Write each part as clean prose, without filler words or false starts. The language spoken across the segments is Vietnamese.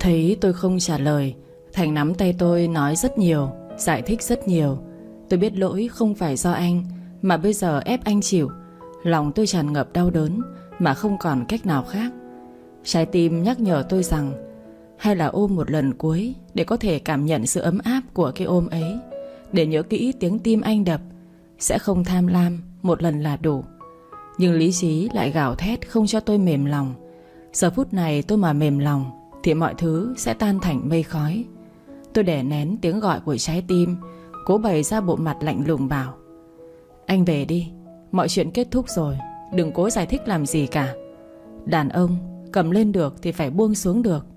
Thấy tôi không trả lời, Thành nắm tay tôi nói rất nhiều, giải thích rất nhiều. Tôi biết lỗi không phải do anh, mà bây giờ ép anh chịu. Lòng tôi tràn ngập đau đớn, mà không còn cách nào khác. Trái tim nhắc nhở tôi rằng hay là ôm một lần cuối, để có thể cảm nhận sự ấm áp của cái ôm ấy, để nhớ kỹ tiếng tim anh đập. Sẽ không tham lam, một lần là đủ. Nhưng lý trí lại gào thét không cho tôi mềm lòng. Giờ phút này tôi mà mềm lòng thì mọi thứ sẽ tan thành mây khói. Tôi đè nén tiếng gọi của trái tim, cố bày ra bộ mặt lạnh lùng bảo: anh về đi, mọi chuyện kết thúc rồi, đừng cố giải thích làm gì cả. Đàn ông cầm lên được thì phải buông xuống được.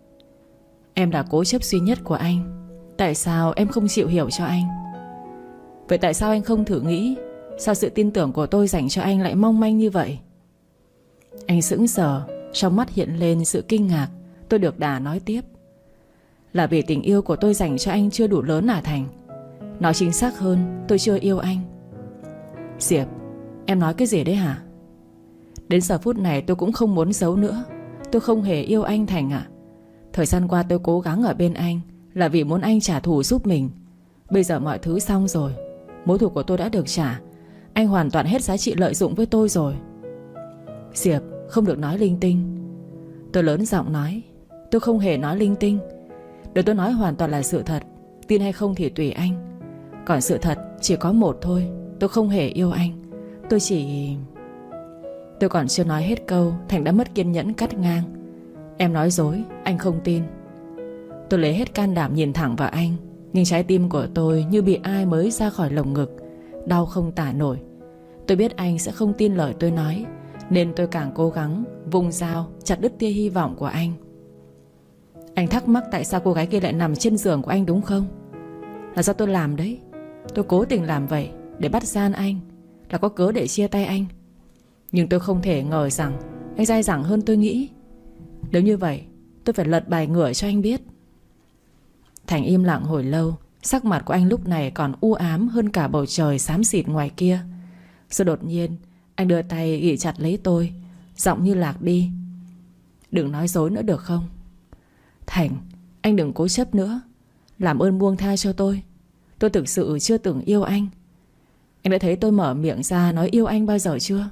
Em là cố chấp duy nhất của anh, tại sao em không chịu hiểu cho anh? Vậy tại sao anh không thử nghĩ, sao sự tin tưởng của tôi dành cho anh lại mong manh như vậy? Anh sững sờ, trong mắt hiện lên sự kinh ngạc. Tôi được đà nói tiếp: là vì tình yêu của tôi dành cho anh chưa đủ lớn à Thành? Nói chính xác hơn, tôi chưa yêu anh. Diệp, em nói cái gì đấy hả? Đến giờ phút này tôi cũng không muốn giấu nữa. Tôi không hề yêu anh Thành ạ. Thời gian qua tôi cố gắng ở bên anh là vì muốn anh trả thù giúp mình. Bây giờ mọi thứ xong rồi, mối thù của tôi đã được trả. Anh hoàn toàn hết giá trị lợi dụng với tôi rồi. Diệp, không được nói linh tinh. Tôi lớn giọng nói: tôi không hề nói linh tinh. Điều tôi nói hoàn toàn là sự thật. Tin hay không thì tùy anh. Còn sự thật chỉ có một thôi. Tôi không hề yêu anh. Tôi chỉ... Tôi còn chưa nói hết câu, Thành đã mất kiên nhẫn cắt ngang: em nói dối, anh không tin. Tôi lấy hết can đảm nhìn thẳng vào anh, nhưng trái tim của tôi như bị ai mới ra khỏi lồng ngực, đau không tả nổi. Tôi biết anh sẽ không tin lời tôi nói, nên tôi càng cố gắng vung dao chặt đứt tia hy vọng của anh. Anh thắc mắc tại sao cô gái kia lại nằm trên giường của anh đúng không? Là do tôi làm đấy. Tôi cố tình làm vậy để bắt gian anh, là có cớ để chia tay anh. Nhưng tôi không thể ngờ rằng anh dai dẳng hơn tôi nghĩ. Nếu như vậy, tôi phải lật bài ngửa cho anh biết. Thành im lặng hồi lâu. Sắc mặt của anh lúc này còn u ám hơn cả bầu trời xám xịt ngoài kia. Rồi đột nhiên anh đưa tay ghì chặt lấy tôi, giọng như lạc đi: đừng nói dối nữa được không? Thành, anh đừng cố chấp nữa. Làm ơn buông tha cho tôi. Tôi thực sự chưa từng yêu anh. Anh đã thấy tôi mở miệng ra nói yêu anh bao giờ chưa?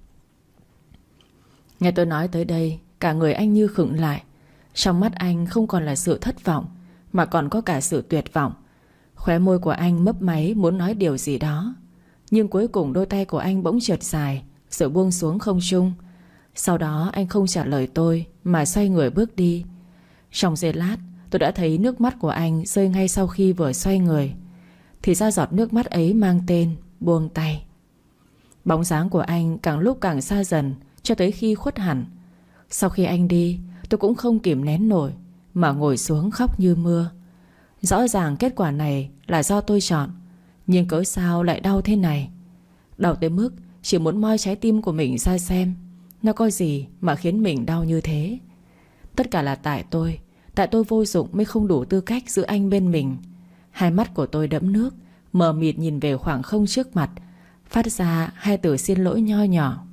Nghe tôi nói tới đây, cả người anh như khựng lại. Trong mắt anh không còn là sự thất vọng, mà còn có cả sự tuyệt vọng. Khóe môi của anh mấp máy muốn nói điều gì đó, nhưng cuối cùng đôi tay của anh bỗng trượt dài, rồi buông xuống không trung. Sau đó anh không trả lời tôi, mà xoay người bước đi. Trong giây lát, tôi đã thấy nước mắt của anh rơi ngay sau khi vừa xoay người. Thì ra giọt nước mắt ấy mang tên buông tay. Bóng dáng của anh càng lúc càng xa dần, cho tới khi khuất hẳn. Sau khi anh đi, tôi cũng không kìm nén nổi, mà ngồi xuống khóc như mưa. Rõ ràng kết quả này là do tôi chọn, nhưng cớ sao lại đau thế này? Đau tới mức chỉ muốn moi trái tim của mình ra xem nó có gì mà khiến mình đau như thế. Tất cả là tại tôi vô dụng mới không đủ tư cách giữ anh bên mình. Hai mắt của tôi đẫm nước, mờ mịt nhìn về khoảng không trước mặt, phát ra hai từ xin lỗi nho nhỏ.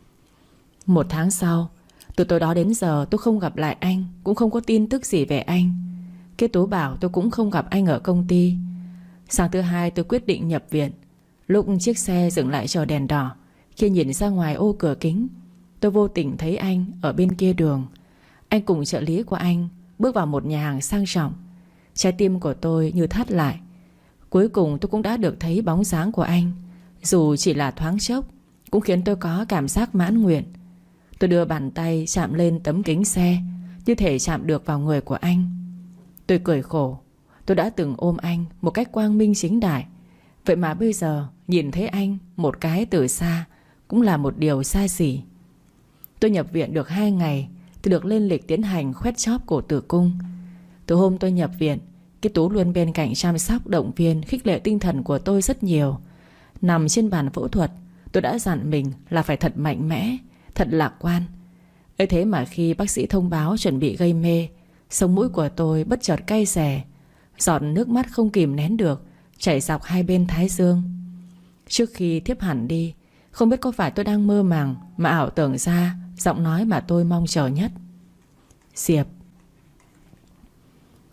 1 tháng sau, từ tối đó đến giờ tôi không gặp lại anh, cũng không có tin tức gì về anh. Kết Tú bảo tôi cũng không gặp anh ở công ty. Sáng thứ Hai tôi quyết định nhập viện. Lúc chiếc xe dừng lại chờ đèn đỏ, khi nhìn ra ngoài ô cửa kính, tôi vô tình thấy anh ở bên kia đường. Anh cùng trợ lý của anh bước vào một nhà hàng sang trọng. Trái tim của tôi như thắt lại. Cuối cùng tôi cũng đã được thấy bóng dáng của anh, dù chỉ là thoáng chốc, cũng khiến tôi có cảm giác mãn nguyện. Tôi đưa bàn tay chạm lên tấm kính xe, như thể chạm được vào người của anh. Tôi cười khổ. Tôi đã từng ôm anh một cách quang minh chính đại, vậy mà bây giờ nhìn thấy anh một cái từ xa cũng là một điều xa xỉ. Tôi nhập viện được 2 ngày thì được lên lịch tiến hành khoét chóp cổ tử cung. Từ hôm tôi nhập viện, cái Tú luôn bên cạnh chăm sóc, động viên, khích lệ tinh thần của tôi rất nhiều. Nằm trên bàn phẫu thuật, tôi đã dặn mình là phải thật mạnh mẽ, thật lạc quan. Ấy thế mà khi bác sĩ thông báo chuẩn bị gây mê, sống mũi của tôi bất chợt cay xè, giọt nước mắt không kìm nén được chảy dọc hai bên thái dương. Trước khi thiếp hẳn đi, không biết có phải tôi đang mơ màng mà ảo tưởng ra giọng nói mà tôi mong chờ nhất: Diệp.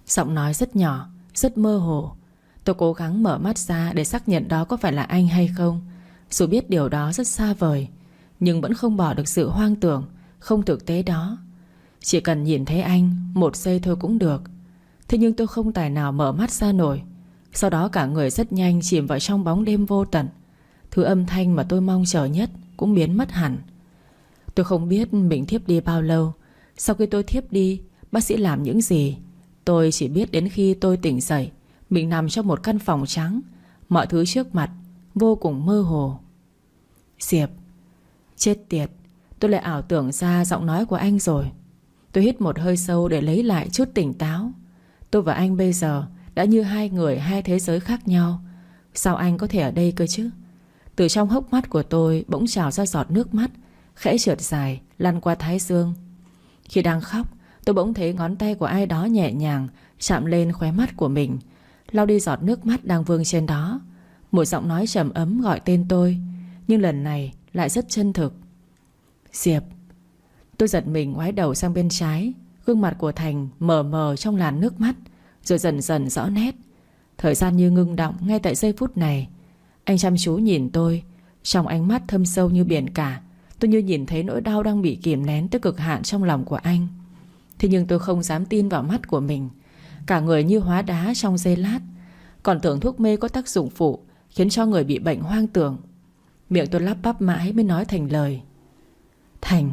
Giọng nói rất nhỏ, rất mơ hồ. Tôi cố gắng mở mắt ra để xác nhận đó có phải là anh hay không. Dù biết điều đó rất xa vời, nhưng vẫn không bỏ được sự hoang tưởng, không thực tế đó. Chỉ cần nhìn thấy anh một giây thôi cũng được. Thế nhưng tôi không tài nào mở mắt ra nổi. Sau đó cả người rất nhanh chìm vào trong bóng đêm vô tận. Thứ âm thanh mà tôi mong chờ nhất cũng biến mất hẳn. Tôi không biết mình thiếp đi bao lâu. Sau khi tôi thiếp đi, bác sĩ làm những gì? Tôi chỉ biết đến khi tôi tỉnh dậy, mình nằm trong một căn phòng trắng. Mọi thứ trước mặt vô cùng mơ hồ. Diệp. Chết tiệt, tôi lại ảo tưởng ra giọng nói của anh rồi. Tôi hít một hơi sâu để lấy lại chút tỉnh táo. Tôi và anh bây giờ đã như hai người hai thế giới khác nhau. Sao anh có thể ở đây cơ chứ? Từ trong hốc mắt của tôi bỗng trào ra giọt nước mắt, khẽ trượt dài lăn qua thái dương. Khi đang khóc, tôi bỗng thấy ngón tay của ai đó nhẹ nhàng chạm lên khóe mắt của mình, lau đi giọt nước mắt đang vương trên đó. Một giọng nói trầm ấm gọi tên tôi, nhưng lần này lại rất chân thực. Diệp. Tôi giật mình ngoái đầu sang bên trái. Gương mặt của Thành mờ mờ trong làn nước mắt, rồi dần dần rõ nét. Thời gian như ngưng đọng ngay tại giây phút này. Anh chăm chú nhìn tôi. Trong ánh mắt thâm sâu như biển cả, tôi như nhìn thấy nỗi đau đang bị kìm nén tới cực hạn trong lòng của anh. Thế nhưng tôi không dám tin vào mắt của mình. Cả người như hóa đá trong giây lát. Còn tưởng thuốc mê có tác dụng phụ, khiến cho người bị bệnh hoang tưởng. Miệng tôi lắp bắp mãi mới nói thành lời. Thành,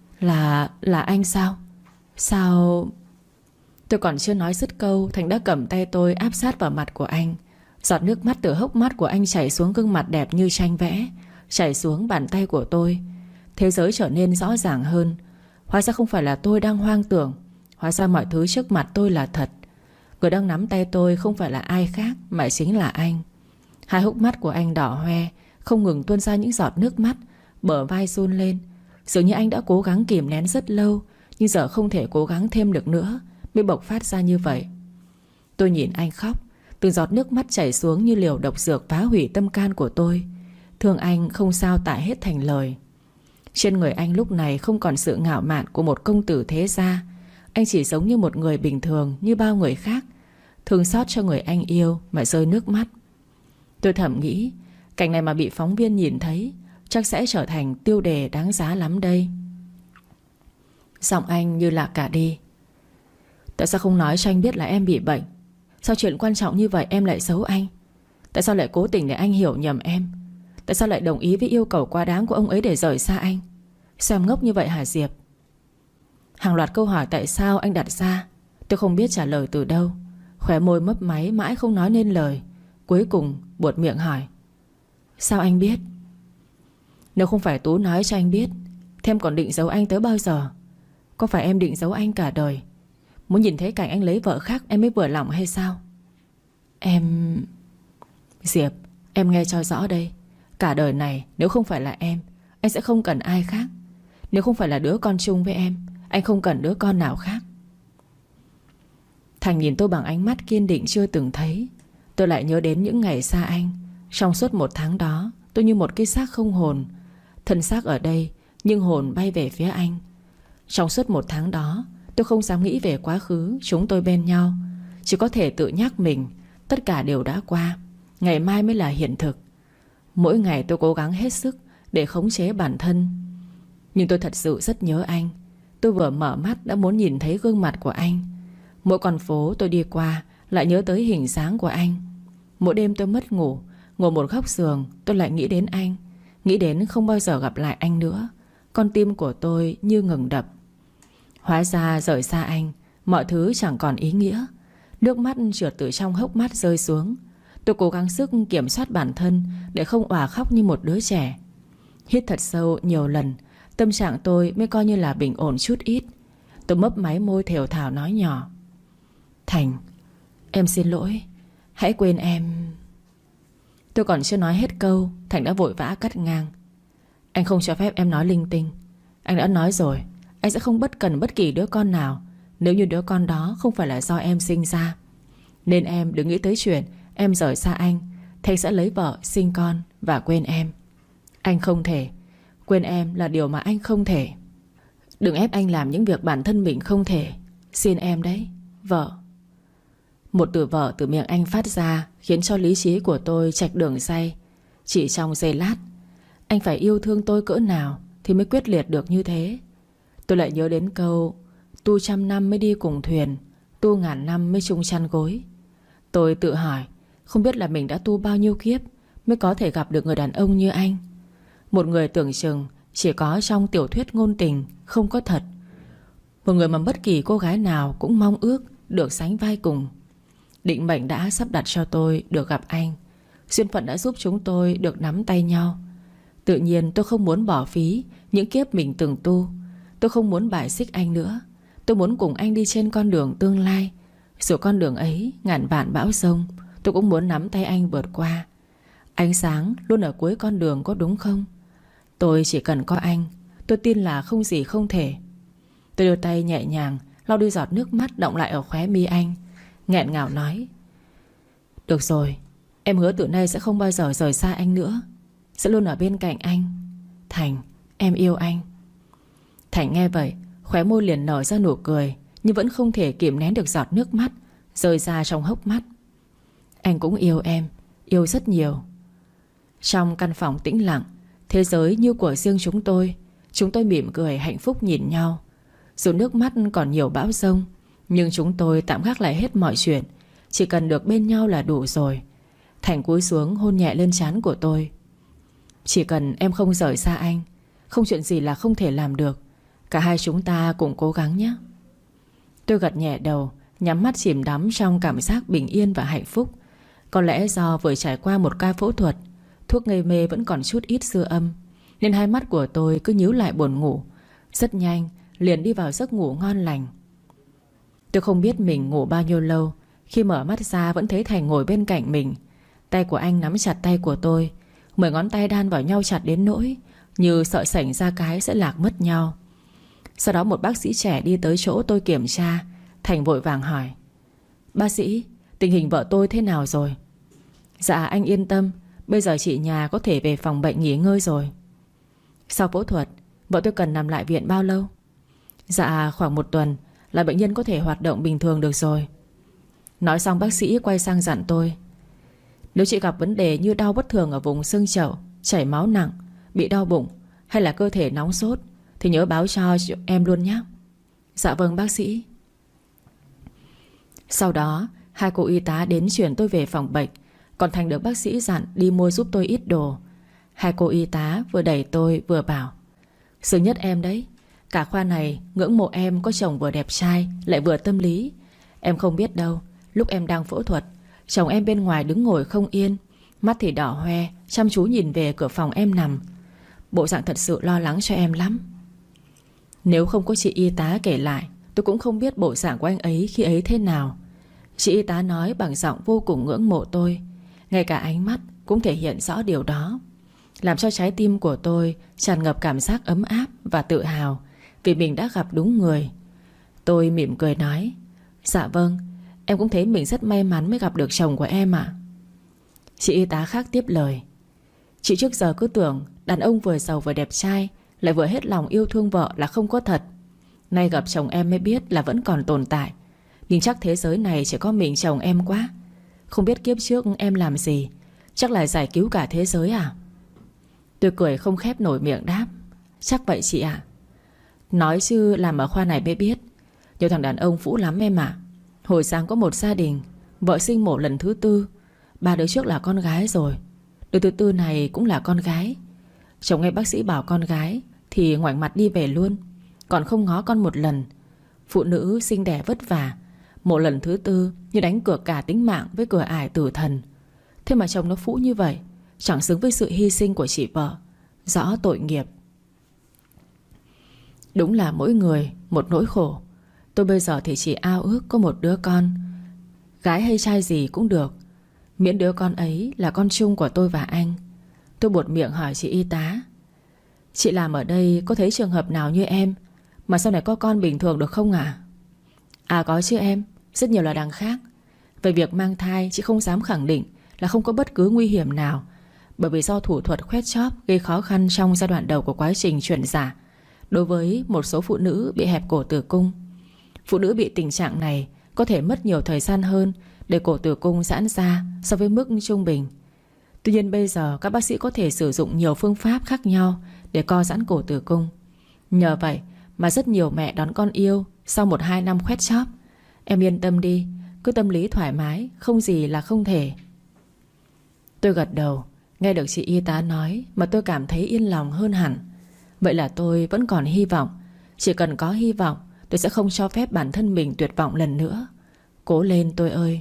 là anh sao? Sao? Tôi còn chưa nói dứt câu, Thành đã cầm tay tôi áp sát vào mặt của anh. Giọt nước mắt từ hốc mắt của anh chảy xuống gương mặt đẹp như tranh vẽ, chảy xuống bàn tay của tôi. Thế giới trở nên rõ ràng hơn. Hóa ra không phải là tôi đang hoang tưởng. Hóa ra mọi thứ trước mặt tôi là thật. Người đang nắm tay tôi không phải là ai khác, mà chính là anh. Hai hốc mắt của anh đỏ hoe, không ngừng tuôn ra những giọt nước mắt. Bờ vai run lên. Dường như anh đã cố gắng kìm nén rất lâu, nhưng giờ không thể cố gắng thêm được nữa, mới bộc phát ra như vậy. Tôi nhìn anh khóc. Từng giọt nước mắt chảy xuống như liều độc dược phá hủy tâm can của tôi. Thương anh không sao tả hết thành lời. Trên người anh lúc này không còn sự ngạo mạn của một công tử thế gia. Anh chỉ giống như một người bình thường như bao người khác, thương xót cho người anh yêu mà rơi nước mắt. Tôi thầm nghĩ, cảnh này mà bị phóng viên nhìn thấy, chắc sẽ trở thành tiêu đề đáng giá lắm đây. Giọng anh như lạc cả đi. Tại sao không nói cho anh biết là em bị bệnh? Sao chuyện quan trọng như vậy em lại giấu anh? Tại sao lại cố tình để anh hiểu nhầm em? Tại sao lại đồng ý với yêu cầu quá đáng của ông ấy để rời xa anh? Sao em ngốc như vậy hả Diệp? Hàng loạt câu hỏi tại sao anh đặt ra, tôi không biết trả lời từ đâu. Khóe môi mấp máy mãi không nói nên lời. Cuối cùng buột miệng hỏi. Sao anh biết? Nếu không phải Tú nói cho anh biết, thì em còn định giấu anh tới bao giờ? Có phải em định giấu anh cả đời, muốn nhìn thấy cảnh anh lấy vợ khác em mới vừa lòng hay sao? Em... Diệp, em nghe cho rõ đây. Cả đời này nếu không phải là em, anh sẽ không cần ai khác. Nếu không phải là đứa con chung với em, anh không cần đứa con nào khác. Thành nhìn tôi bằng ánh mắt kiên định chưa từng thấy. Tôi lại nhớ đến những ngày xa anh. Trong suốt một tháng đó, tôi như một cái xác không hồn. Thân xác ở đây, nhưng hồn bay về phía anh. Trong suốt một tháng đó, tôi không dám nghĩ về quá khứ chúng tôi bên nhau. Chỉ có thể tự nhắc mình tất cả đều đã qua, ngày mai mới là hiện thực. Mỗi ngày tôi cố gắng hết sức để khống chế bản thân. Nhưng tôi thật sự rất nhớ anh. Tôi vừa mở mắt đã muốn nhìn thấy gương mặt của anh. Mỗi con phố tôi đi qua lại nhớ tới hình dáng của anh. Mỗi đêm tôi mất ngủ, ngồi một góc giường tôi lại nghĩ đến anh. Nghĩ đến không bao giờ gặp lại anh nữa. Con tim của tôi như ngừng đập. Hóa ra rời xa anh, mọi thứ chẳng còn ý nghĩa. Nước mắt trượt từ trong hốc mắt rơi xuống. Tôi cố gắng sức kiểm soát bản thân để không òa khóc như một đứa trẻ. Hít thật sâu nhiều lần, tâm trạng tôi mới coi như là bình ổn chút ít. Tôi mấp máy môi thều thào nói nhỏ. Thành, em xin lỗi. Hãy quên em. Tôi còn chưa nói hết câu, Thành đã vội vã cắt ngang. Anh không cho phép em nói linh tinh. Anh đã nói rồi, anh sẽ không bất cần bất kỳ đứa con nào nếu như đứa con đó không phải là do em sinh ra. Nên em đừng nghĩ tới chuyện em rời xa anh, Thành sẽ lấy vợ, sinh con và quên em. Anh không thể. Quên em là điều mà anh không thể. Đừng ép anh làm những việc bản thân mình không thể. Xin em đấy, vợ. Một từ vợ từ miệng anh phát ra khiến cho lý trí của tôi chạch đường ray. Chỉ trong giây lát, anh phải yêu thương tôi cỡ nào thì mới quyết liệt được như thế. Tôi lại nhớ đến câu tu 100 năm mới đi cùng thuyền, tu 1000 năm mới chung chăn gối. Tôi tự hỏi, không biết là mình đã tu bao nhiêu kiếp mới có thể gặp được người đàn ông như anh. Một người tưởng chừng chỉ có trong tiểu thuyết ngôn tình, không có thật. Một người mà bất kỳ cô gái nào cũng mong ước được sánh vai cùng. Định mệnh đã sắp đặt cho tôi được gặp anh. Duyên phận đã giúp chúng tôi được nắm tay nhau. Tự nhiên tôi không muốn bỏ phí những kiếp mình từng tu. Tôi không muốn bài xích anh nữa. Tôi muốn cùng anh đi trên con đường tương lai. Dù con đường ấy ngàn vạn bão giông, tôi cũng muốn nắm tay anh vượt qua. Ánh sáng luôn ở cuối con đường, có đúng không? Tôi chỉ cần có anh, tôi tin là không gì không thể. Tôi đưa tay nhẹ nhàng lau đi giọt nước mắt đọng lại ở khóe mi anh, nghẹn ngào nói: được rồi, em hứa từ nay sẽ không bao giờ rời xa anh nữa, sẽ luôn ở bên cạnh anh. Thành, em yêu anh. Thành nghe vậy, khóe môi liền nở ra nụ cười, nhưng vẫn không thể kìm nén được giọt nước mắt rơi ra trong hốc mắt. Anh cũng yêu em, yêu rất nhiều. Trong căn phòng tĩnh lặng, thế giới như của riêng chúng tôi mỉm cười hạnh phúc nhìn nhau. Dù nước mắt còn nhiều bão giông, nhưng chúng tôi tạm gác lại hết mọi chuyện. Chỉ cần được bên nhau là đủ rồi. Thành cúi xuống hôn nhẹ lên trán của tôi. Chỉ cần em không rời xa anh, không chuyện gì là không thể làm được. Cả hai chúng ta cùng cố gắng nhé. Tôi gật nhẹ đầu, nhắm mắt chìm đắm trong cảm giác bình yên và hạnh phúc. Có lẽ do vừa trải qua một ca phẫu thuật, thuốc gây mê vẫn còn chút ít dư âm, nên hai mắt của tôi cứ nhíu lại buồn ngủ. Rất nhanh liền đi vào giấc ngủ ngon lành. Tôi không biết mình ngủ bao nhiêu lâu. Khi mở mắt ra vẫn thấy Thành ngồi bên cạnh mình. Tay của anh nắm chặt tay của tôi, 10 ngón tay đan vào nhau chặt đến nỗi như sợ xảy ra cái sẽ lạc mất nhau. Sau đó một bác sĩ trẻ đi tới chỗ tôi kiểm tra. Thành vội vàng hỏi: bác sĩ, tình hình vợ tôi thế nào rồi? Dạ anh yên tâm, bây giờ chị nhà có thể về phòng bệnh nghỉ ngơi rồi. Sau phẫu thuật, vợ tôi cần nằm lại viện bao lâu? Dạ khoảng 1 tuần là bệnh nhân có thể hoạt động bình thường được rồi. Nói xong bác sĩ quay sang dặn tôi: nếu chị gặp vấn đề như đau bất thường ở vùng xương chậu, chảy máu nặng, bị đau bụng hay là cơ thể nóng sốt thì nhớ báo cho em luôn nhé. Dạ vâng bác sĩ. Sau đó 2 cô y tá đến chuyển tôi về phòng bệnh. Còn Thành được bác sĩ dặn đi mua giúp tôi ít đồ. 2 cô y tá vừa đẩy tôi vừa bảo: sướng nhất em đấy. Cả khoa này ngưỡng mộ em có chồng vừa đẹp trai lại vừa tâm lý. Em không biết đâu, lúc em đang phẫu thuật, chồng em bên ngoài đứng ngồi không yên, mắt thì đỏ hoe, chăm chú nhìn về cửa phòng em nằm. Bộ dạng thật sự lo lắng cho em lắm. Nếu không có chị y tá kể lại, tôi cũng không biết bộ dạng của anh ấy khi ấy thế nào. Chị y tá nói bằng giọng vô cùng ngưỡng mộ tôi. Ngay cả ánh mắt cũng thể hiện rõ điều đó, làm cho trái tim của tôi tràn ngập cảm giác ấm áp và tự hào vì mình đã gặp đúng người. Tôi mỉm cười nói: dạ vâng, em cũng thấy mình rất may mắn mới gặp được chồng của em ạ. Chị y tá khác tiếp lời: chị trước giờ cứ tưởng đàn ông vừa giàu vừa đẹp trai lại vừa hết lòng yêu thương vợ là không có thật. Nay gặp chồng em mới biết là vẫn còn tồn tại. Nhưng chắc thế giới này chỉ có mình chồng em quá. Không biết kiếp trước em làm gì, chắc là giải cứu cả thế giới à? Tôi cười không khép nổi miệng đáp: chắc vậy chị ạ. Nói chứ làm ở khoa này mới biết, nhiều thằng đàn ông phũ lắm em ạ. Hồi sáng có một gia đình, vợ sinh mổ lần thứ 4, 3 đứa trước là con gái rồi, đứa thứ 4 này cũng là con gái. Chồng nghe bác sĩ bảo con gái thì ngoảnh mặt đi về luôn, còn không ngó con một lần. Phụ nữ sinh đẻ vất vả, mổ lần thứ 4 như đánh cược cả tính mạng với cửa ải tử thần. Thế mà chồng nó phũ như vậy, chẳng xứng với sự hy sinh của chị vợ. Rõ tội nghiệp. Đúng là mỗi người một nỗi khổ. Tôi bây giờ thì chỉ ao ước có một đứa con, gái hay trai gì cũng được, miễn đứa con ấy là con chung của tôi và anh. Tôi buột miệng hỏi chị y tá: chị làm ở đây có thấy trường hợp nào như em mà sau này có con bình thường được không ạ? À có chứ em, rất nhiều là đằng khác. Về việc mang thai, chị không dám khẳng định là không có bất cứ nguy hiểm nào, bởi vì do thủ thuật khoét chóp gây khó khăn trong giai đoạn đầu của quá trình chuyển giả đối với một số phụ nữ bị hẹp cổ tử cung. Phụ nữ bị tình trạng này có thể mất nhiều thời gian hơn để cổ tử cung giãn ra so với mức trung bình. Tuy nhiên bây giờ các bác sĩ có thể sử dụng nhiều phương pháp khác nhau để co giãn cổ tử cung. Nhờ vậy mà rất nhiều mẹ đón con yêu sau 1-2 năm khoét chóp. Em yên tâm đi, cứ tâm lý thoải mái, không gì là không thể. Tôi gật đầu. Nghe được chị y tá nói mà tôi cảm thấy yên lòng hơn hẳn. Vậy là tôi vẫn còn hy vọng. Chỉ cần có hy vọng, tôi sẽ không cho phép bản thân mình tuyệt vọng lần nữa. Cố lên tôi ơi.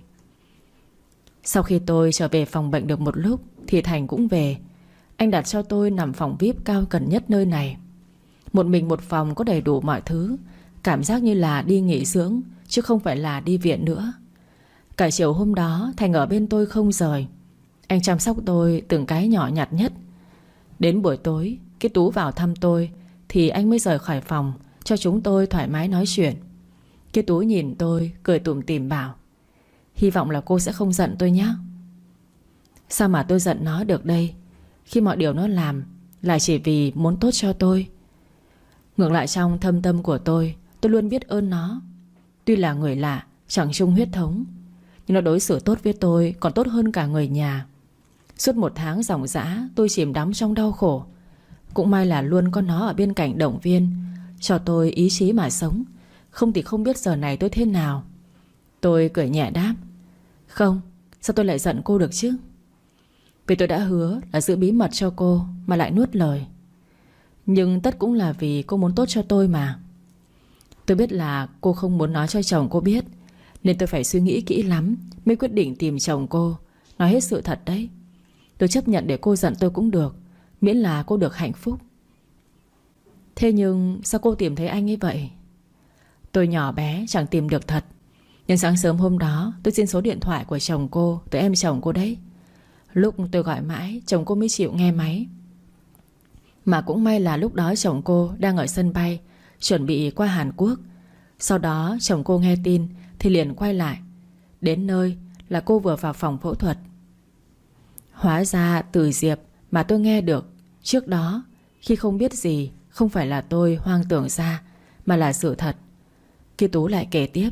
Sau khi tôi trở về phòng bệnh được một lúc thì Thành cũng về. Anh đặt cho tôi nằm phòng VIP cao cần nhất nơi này. Một mình một phòng có đầy đủ mọi thứ. Cảm giác như là đi nghỉ dưỡng chứ không phải là đi viện nữa. Cả chiều hôm đó Thành ở bên tôi không rời. Anh chăm sóc tôi từng cái nhỏ nhặt nhất. Đến buổi tối cái Tú vào thăm tôi thì anh mới rời khỏi phòng cho chúng tôi thoải mái nói chuyện. Cái Tú nhìn tôi cười tủm tỉm bảo: hy vọng là cô sẽ không giận tôi nhé. Sao mà tôi giận nó được đây, khi mọi điều nó làm là chỉ vì muốn tốt cho tôi. Ngược lại trong thâm tâm của tôi luôn biết ơn nó. Tuy là người lạ, chẳng chung huyết thống, nhưng nó đối xử tốt với tôi còn tốt hơn cả người nhà. Suốt 1 tháng ròng rã tôi chìm đắm trong đau khổ. Cũng may là luôn có nó ở bên cạnh động viên, cho tôi ý chí mà sống. Không thì không biết giờ này tôi thế nào. Tôi cười nhẹ đáp: không, sao tôi lại giận cô được chứ? Vì tôi đã hứa là giữ bí mật cho cô mà lại nuốt lời. Nhưng tất cũng là vì cô muốn tốt cho tôi mà. Tôi biết là cô không muốn nói cho chồng cô biết, nên tôi phải suy nghĩ kỹ lắm mới quyết định tìm chồng cô, nói hết sự thật đấy. Tôi chấp nhận để cô giận tôi cũng được, miễn là cô được hạnh phúc. Thế nhưng sao cô tìm thấy anh ấy vậy? Tôi nhỏ bé chẳng tìm được thật. Nhưng sáng sớm hôm đó tôi xin số điện thoại của chồng cô từ em chồng cô đấy. Lúc tôi gọi mãi chồng cô mới chịu nghe máy. Mà cũng may là lúc đó chồng cô đang ở sân bay, chuẩn bị qua Hàn Quốc. Sau đó chồng cô nghe tin thì liền quay lại. Đến nơi là cô vừa vào phòng phẫu thuật. Hóa ra từ Diệp mà tôi nghe được trước đó, khi không biết gì, không phải là tôi hoang tưởng ra, mà là sự thật. Ki Tú lại kể tiếp: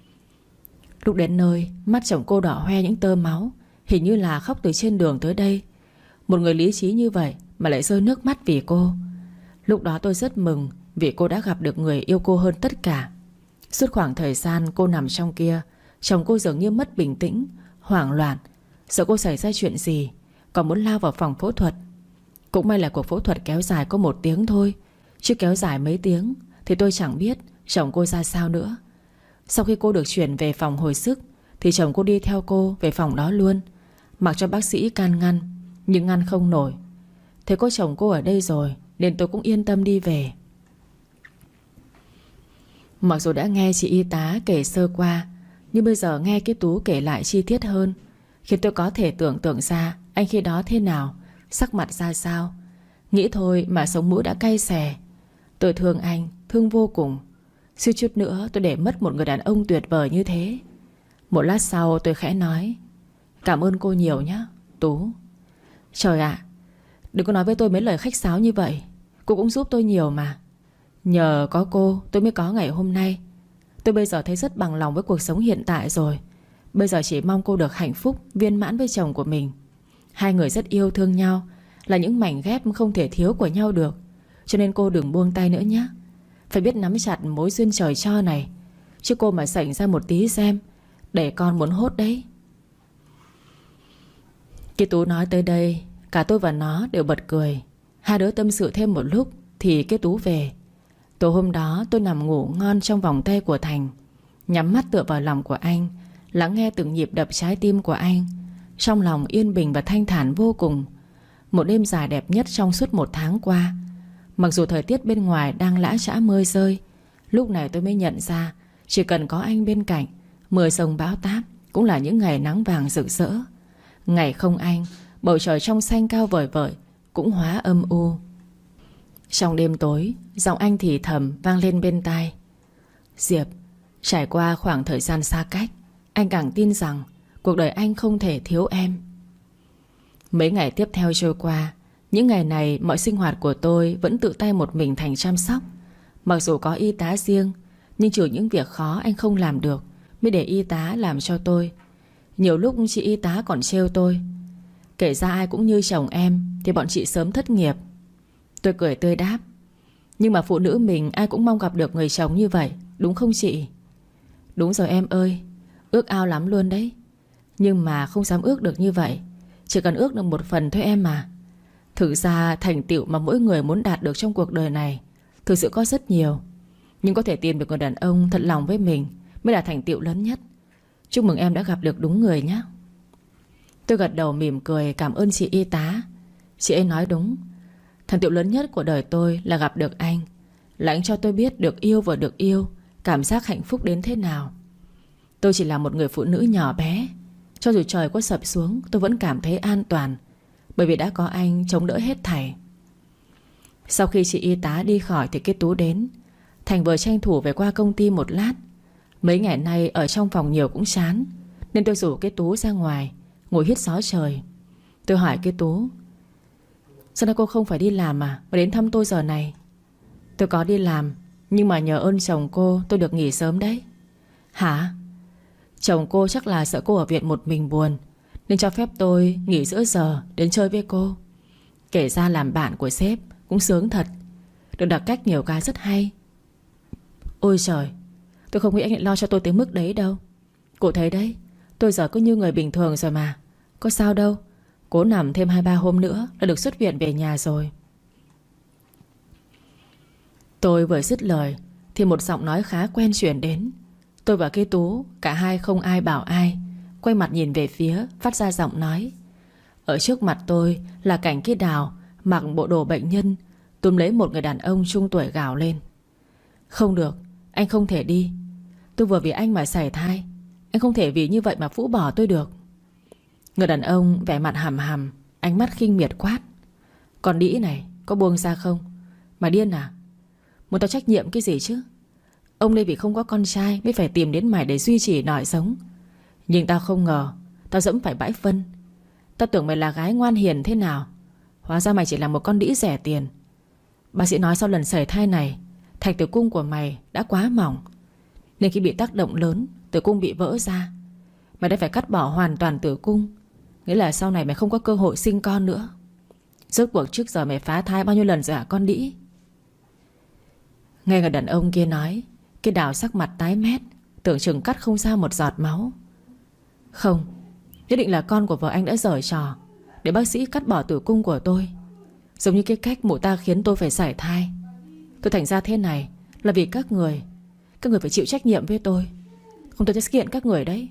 lúc đến nơi, mắt chồng cô đỏ hoe những tơ máu, hình như là khóc từ trên đường tới đây. Một người lý trí như vậy mà lại rơi nước mắt vì cô. Lúc đó tôi rất mừng, vì cô đã gặp được người yêu cô hơn tất cả. Suốt khoảng thời gian cô nằm trong kia, chồng cô dường như mất bình tĩnh, hoảng loạn, sợ cô xảy ra chuyện gì, còn muốn lao vào phòng phẫu thuật. Cũng may là cuộc phẫu thuật kéo dài có 1 tiếng thôi, chứ kéo dài mấy tiếng thì tôi chẳng biết chồng cô ra sao nữa. Sau khi cô được chuyển về phòng hồi sức thì chồng cô đi theo cô về phòng đó luôn. Mặc cho bác sĩ can ngăn, nhưng ngăn không nổi. Thế có chồng cô ở đây rồi nên tôi cũng yên tâm đi về. Mặc dù đã nghe chị y tá kể sơ qua, nhưng bây giờ nghe cái Tú kể lại chi tiết hơn, khiến tôi có thể tưởng tượng ra anh khi đó thế nào, sắc mặt ra sao. Nghĩ thôi mà sống mũi đã cay xè. Tôi thương anh, thương vô cùng. Suýt chút nữa tôi để mất một người đàn ông tuyệt vời như thế. Một lát sau tôi khẽ nói: cảm ơn cô nhiều nhé, Tú. Trời ạ, đừng có nói với tôi mấy lời khách sáo như vậy. Cô cũng giúp tôi nhiều mà. Nhờ có cô tôi mới có ngày hôm nay. Tôi bây giờ thấy rất bằng lòng với cuộc sống hiện tại rồi. Bây giờ chỉ mong cô được hạnh phúc, viên mãn với chồng của mình. Hai người rất yêu thương nhau, là những mảnh ghép không thể thiếu của nhau được. Cho nên cô đừng buông tay nữa nhé. Phải biết nắm chặt mối duyên trời cho này, chứ cô mà sảnh ra một tí xem, để con muốn hốt đấy. Khi Tú nói tới đây, cả tôi và nó đều bật cười. Hai đứa tâm sự thêm một lúc thì cái Tú về. Tối hôm đó tôi nằm ngủ ngon trong vòng tay của Thành, nhắm mắt tựa vào lòng của anh, lắng nghe từng nhịp đập trái tim của anh. Trong lòng yên bình và thanh thản vô cùng. Một đêm dài đẹp nhất trong suốt 1 tháng qua. Mặc dù thời tiết bên ngoài đang lã chã mưa rơi, lúc này tôi mới nhận ra chỉ cần có anh bên cạnh, mưa sông bão táp cũng là những ngày nắng vàng rực rỡ. Ngày không anh, bầu trời trong xanh cao vời vợi cũng hóa âm u. Trong đêm tối, giọng anh thì thầm vang lên bên tai: Diệp, trải qua khoảng thời gian xa cách, anh càng tin rằng cuộc đời anh không thể thiếu em. Mấy ngày tiếp theo trôi qua. Những ngày này mọi sinh hoạt của tôi vẫn tự tay một mình Thành chăm sóc. Mặc dù có y tá riêng, nhưng trừ những việc khó anh không làm được mới để y tá làm cho tôi. Nhiều lúc chị y tá còn trêu tôi, kể ra ai cũng như chồng em thì bọn chị sớm thất nghiệp. Tôi cười tươi đáp: nhưng mà phụ nữ mình ai cũng mong gặp được người chồng như vậy, đúng không chị? Đúng rồi em ơi, ước ao lắm luôn đấy. Nhưng mà không dám ước được như vậy. Chỉ cần ước được một phần thôi em mà. Thực ra thành tựu mà mỗi người muốn đạt được trong cuộc đời này thực sự có rất nhiều. Nhưng có thể tìm được người đàn ông thật lòng với mình mới là thành tựu lớn nhất. Chúc mừng em đã gặp được đúng người nhé. Tôi gật đầu mỉm cười cảm ơn chị y tá. Chị ấy nói đúng. Thành tựu lớn nhất của đời tôi là gặp được anh. Là anh cho tôi biết được yêu và được yêu, cảm giác hạnh phúc đến thế nào. Tôi chỉ là một người phụ nữ nhỏ bé. Cho dù trời có sập xuống tôi vẫn cảm thấy an toàn, bởi vì đã có anh chống đỡ hết thảy. Sau khi chị y tá đi khỏi thì cái Tú đến. Thành vừa tranh thủ về qua công ty một lát. Mấy ngày nay ở trong phòng nhiều cũng chán, nên tôi rủ cái Tú ra ngoài ngồi hít gió trời. Tôi hỏi cái Tú: sao nay cô không phải đi làm mà đến thăm tôi giờ này? Tôi có đi làm, nhưng mà nhờ ơn chồng cô tôi được nghỉ sớm đấy. Hả? Chồng cô chắc là sợ cô ở viện một mình buồn, nên cho phép tôi nghỉ giữa giờ đến chơi với cô. Kể ra làm bạn của sếp cũng sướng thật, được đặc cách nhiều cái rất hay. Ôi trời, tôi không nghĩ anh lại lo cho tôi tới mức đấy đâu. Cô thấy đấy, tôi giờ cứ như người bình thường rồi mà. Có sao đâu, cố nằm thêm 2-3 hôm nữa là được xuất viện về nhà rồi. Tôi vừa dứt lời thì một giọng nói khá quen chuyển đến. Tôi và cái Tú cả hai không ai bảo ai, quay mặt nhìn về phía phát ra giọng nói. Ở trước mặt tôi là cảnh cái Đào mặc bộ đồ bệnh nhân túm lấy một người đàn ông trung tuổi gào lên: không được, anh không thể đi. Tôi vừa vì anh mà sảy thai. Anh không thể vì như vậy mà phũ bỏ tôi được. Người đàn ông vẻ mặt hằm hằm, ánh mắt khinh miệt quát: còn đĩ này, có buông ra không? Mà điên à? Muốn tao trách nhiệm cái gì chứ? Ông đây vì không có con trai mới phải tìm đến mày để duy trì nòi sống. Nhưng tao không ngờ tao dẫm phải bãi phân. Tao tưởng mày là gái ngoan hiền thế nào, hóa ra mày chỉ là một con đĩ rẻ tiền. Bác sĩ nói sau lần sảy thai này, thạch tử cung của mày đã quá mỏng, nên khi bị tác động lớn, tử cung bị vỡ ra. Mày đã phải cắt bỏ hoàn toàn tử cung, nghĩa là sau này mày không có cơ hội sinh con nữa. Rốt cuộc trước giờ mày phá thai bao nhiêu lần rồi hả con đĩ? Nghe người đàn ông kia nói, cái Đào sắc mặt tái mét, tưởng chừng cắt không ra một giọt máu. Không, nhất định là con của vợ anh đã giở trò để bác sĩ cắt bỏ tử cung của tôi, giống như cái cách mụ ta khiến tôi phải sảy thai. Tôi thành ra thế này là vì các người. Các người phải chịu trách nhiệm với tôi, không tôi sẽ kiện các người đấy.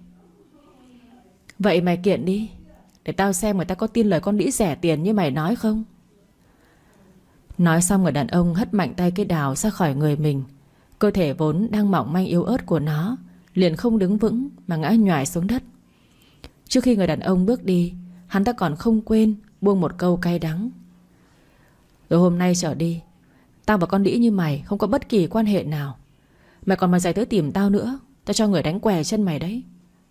Vậy mày kiện đi, để tao xem người ta có tin lời con đĩ rẻ tiền như mày nói không. Nói xong người đàn ông hất mạnh tay cái Đào ra khỏi người mình. Cơ thể vốn đang mỏng manh yếu ớt của nó liền không đứng vững mà ngã nhoài xuống đất. Trước khi người đàn ông bước đi, hắn ta còn không quên buông một câu cay đắng: từ hôm nay trở đi, tao và con đĩ như mày không có bất kỳ quan hệ nào. Mày còn mà dậy tới tìm tao nữa, tao cho người đánh què chân mày đấy.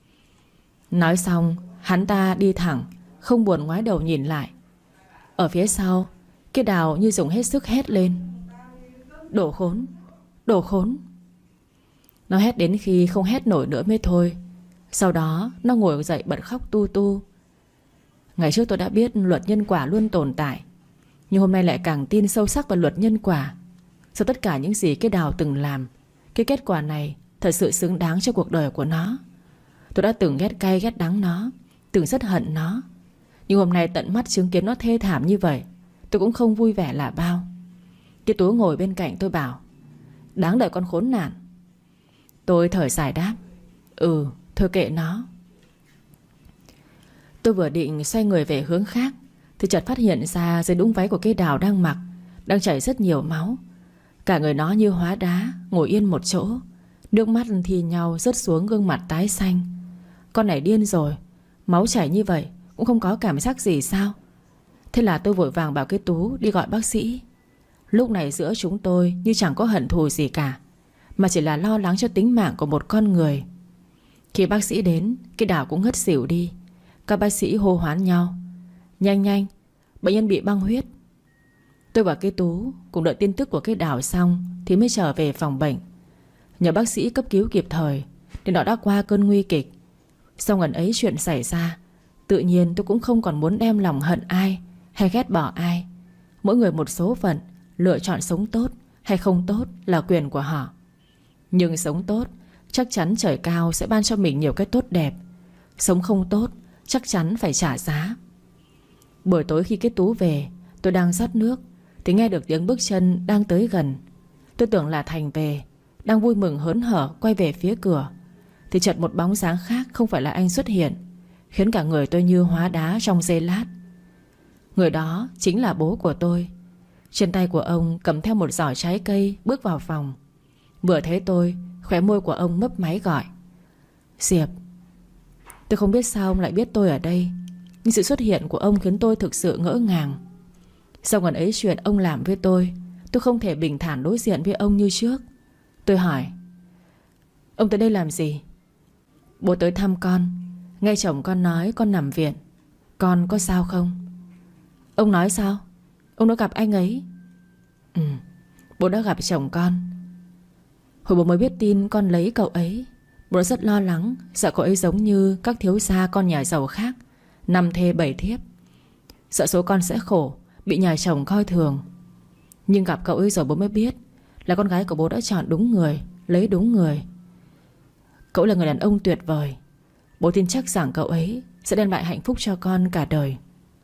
Nói xong hắn ta đi thẳng, không buồn ngoái đầu nhìn lại. Ở phía sau, cái Đào như dùng hết sức hét lên: đồ khốn, đồ khốn. Nó hét đến khi không hét nổi nữa mới thôi. Sau đó nó ngồi dậy bật khóc tu tu. Ngày trước tôi đã biết luật nhân quả luôn tồn tại, nhưng hôm nay lại càng tin sâu sắc vào luật nhân quả. Sau tất cả những gì cái Đào từng làm, cái kết quả này thật sự xứng đáng cho cuộc đời của nó. Tôi đã từng ghét cay ghét đắng nó, từng rất hận nó, nhưng hôm nay tận mắt chứng kiến nó thê thảm như vậy, tôi cũng không vui vẻ là bao. Cái Tú ngồi bên cạnh tôi bảo: đáng đợi con khốn nạn. Tôi thở dài đáp: ừ, thôi kệ nó. Tôi vừa định xoay người về hướng khác thì chợt phát hiện ra dưới đũng váy của cái Đào đang mặc đang chảy rất nhiều máu. Cả người nó như hóa đá, ngồi yên một chỗ, nước mắt thi nhau rớt xuống gương mặt tái xanh. Con này điên rồi, máu chảy như vậy cũng không có cảm giác gì sao? Thế là tôi vội vàng bảo cái Tú đi gọi bác sĩ. Lúc này giữa chúng tôi như chẳng có hận thù gì cả, mà chỉ là lo lắng cho tính mạng của một con người. Khi bác sĩ đến, cái Đào cũng ngất xỉu đi. Các bác sĩ hô hoán nhau: nhanh nhanh, bệnh nhân bị băng huyết. Tôi và cái Tú cùng đợi tin tức của cái Đào xong thì mới trở về phòng bệnh. Nhờ bác sĩ cấp cứu kịp thời nên nó đã qua cơn nguy kịch. Sau ngần ấy chuyện xảy ra, tự nhiên tôi cũng không còn muốn đem lòng hận ai hay ghét bỏ ai. Mỗi người một số phận, lựa chọn sống tốt hay không tốt là quyền của họ. Nhưng sống tốt, chắc chắn trời cao sẽ ban cho mình nhiều cái tốt đẹp. Sống không tốt, chắc chắn phải trả giá. Buổi tối khi kết Tú về, tôi đang rót nước thì nghe được tiếng bước chân đang tới gần. Tôi tưởng là Thành về, đang vui mừng hớn hở quay về phía cửa, thì chợt một bóng dáng khác không phải là anh xuất hiện, khiến cả người tôi như hóa đá trong giây lát. Người đó chính là bố của tôi. Trên tay của ông cầm theo một giỏ trái cây bước vào phòng. Vừa thấy tôi, khóe môi của ông mấp máy gọi: Diệp. Tôi không biết sao ông lại biết tôi ở đây, nhưng sự xuất hiện của ông khiến tôi thực sự ngỡ ngàng. Sau ngần ấy chuyện ông làm với tôi không thể bình thản đối diện với ông như trước. Tôi hỏi: Ông tới đây làm gì? Bố tới thăm con. Nghe chồng con nói con nằm viện. Con có sao không? Ông nói sao? Ông đã gặp anh ấy? Ừ, bố đã gặp chồng con. Hồi bố mới biết tin con lấy cậu ấy, bố đã rất lo lắng, sợ cậu ấy giống như các thiếu gia con nhà giàu khác, 5 thê 7 thiếp. Sợ số con sẽ khổ, bị nhà chồng coi thường. Nhưng gặp cậu ấy rồi bố mới biết là con gái của bố đã chọn đúng người, lấy đúng người. Cậu là người đàn ông tuyệt vời. Bố tin chắc rằng cậu ấy sẽ đem lại hạnh phúc cho con cả đời.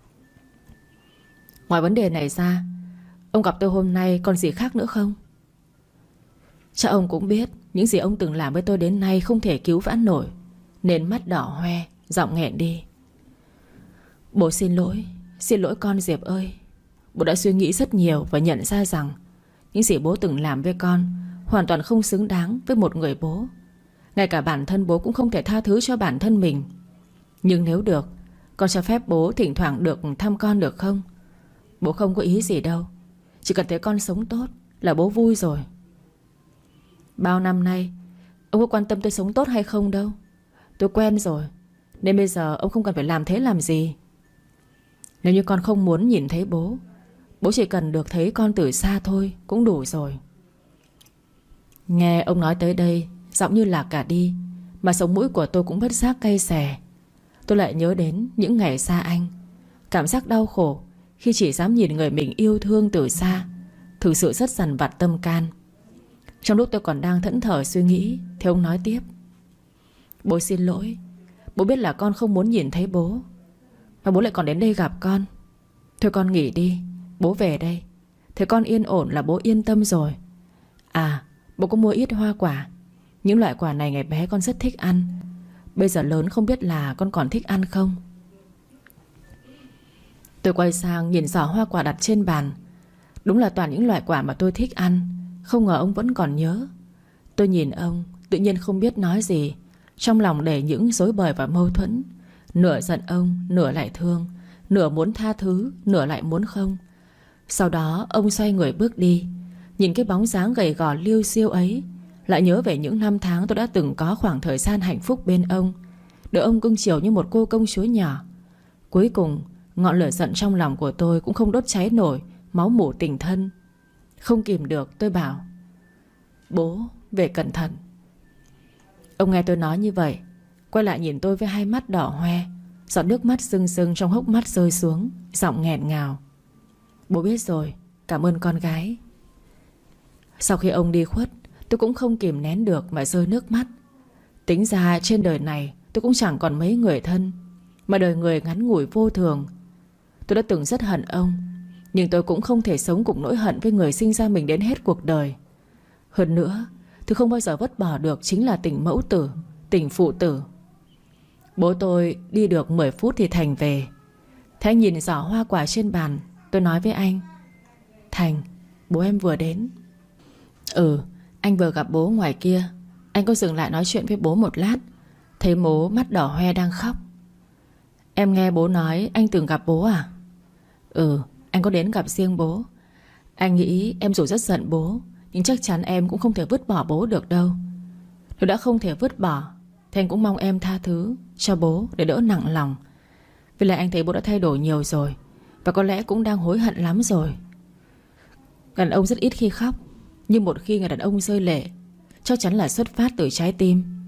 Ngoài vấn đề này ra, ông gặp tôi hôm nay còn gì khác nữa không? Chắc ông cũng biết những gì ông từng làm với tôi đến nay không thể cứu vãn nổi, nên mắt đỏ hoe, giọng nghẹn đi. Bố xin lỗi. Xin lỗi con Diệp ơi. Bố đã suy nghĩ rất nhiều và nhận ra rằng những gì bố từng làm với con hoàn toàn không xứng đáng với một người bố. Ngay cả bản thân bố cũng không thể tha thứ cho bản thân mình. Nhưng nếu được, con cho phép bố thỉnh thoảng được thăm con được không? Bố không có ý gì đâu, chỉ cần thấy con sống tốt là bố vui rồi. Bao năm nay ông có quan tâm tôi sống tốt hay không đâu. Tôi quen rồi, nên bây giờ ông không cần phải làm thế làm gì. Nếu như con không muốn nhìn thấy bố, bố chỉ cần được thấy con từ xa thôi cũng đủ rồi. Nghe ông nói tới đây, giọng như lạc cả đi, mà sống mũi của tôi cũng bất giác cay xè. Tôi lại nhớ đến những ngày xa anh. Cảm giác đau khổ khi chỉ dám nhìn người mình yêu thương từ xa thực sự rất dằn vặt tâm can. Trong lúc tôi còn đang thẫn thờ suy nghĩ thì ông nói tiếp: Bố xin lỗi. Bố biết là con không muốn nhìn thấy bố, mà bố lại còn đến đây gặp con. Thôi con nghỉ đi, bố về đây. Thấy con yên ổn là bố yên tâm rồi. À, bố có mua ít hoa quả. Những loại quả này ngày bé con rất thích ăn. Bây giờ lớn không biết là con còn thích ăn không. Tôi quay sang nhìn giỏ hoa quả đặt trên bàn. Đúng là toàn những loại quả mà tôi thích ăn. Không ngờ ông vẫn còn nhớ. Tôi nhìn ông, tự nhiên không biết nói gì. Trong lòng đầy những rối bời và mâu thuẫn. Nửa giận ông, nửa lại thương. Nửa muốn tha thứ, nửa lại muốn không. Sau đó ông xoay người bước đi. Nhìn cái bóng dáng gầy gò liêu xiêu ấy, lại nhớ về những năm tháng tôi đã từng có khoảng thời gian hạnh phúc bên ông, được ông cưng chiều như một cô công chúa nhỏ. Cuối cùng ngọn lửa giận trong lòng của tôi cũng không đốt cháy nổi máu mủ tình thân. Không kìm được tôi bảo: Bố về cẩn thận. Ông nghe tôi nói như vậy, quay lại nhìn tôi với hai mắt đỏ hoe, giọt nước mắt rưng rưng trong hốc mắt rơi xuống, giọng nghẹn ngào: Bố biết rồi, cảm ơn con gái. Sau khi ông đi khuất, tôi cũng không kìm nén được mà rơi nước mắt. Tính ra trên đời này tôi cũng chẳng còn mấy người thân, mà đời người ngắn ngủi vô thường. Tôi đã từng rất hận ông, nhưng tôi cũng không thể sống cùng nỗi hận với người sinh ra mình đến hết cuộc đời. Hơn nữa, thứ không bao giờ vứt bỏ được chính là tình mẫu tử, tình phụ tử. Bố tôi đi được 10 phút thì Thành về. Thấy anh nhìn giỏ hoa quả trên bàn, tôi nói với anh: Thành, bố em vừa đến. Ừ, anh vừa gặp bố ngoài kia. Anh có dừng lại nói chuyện với bố một lát. Thấy bố mắt đỏ hoe đang khóc. Em nghe bố nói anh từng gặp bố à? Ừ, anh có đến gặp riêng bố. Anh nghĩ em dù rất giận bố, nhưng chắc chắn em cũng không thể vứt bỏ bố được đâu. Nếu đã không thể vứt bỏ thì anh cũng mong em tha thứ cho bố để đỡ nặng lòng. Vì là anh thấy bố đã thay đổi nhiều rồi, và có lẽ cũng đang hối hận lắm rồi. Đàn ông rất ít khi khóc, nhưng một khi người đàn ông rơi lệ, chắc chắn là xuất phát từ trái tim.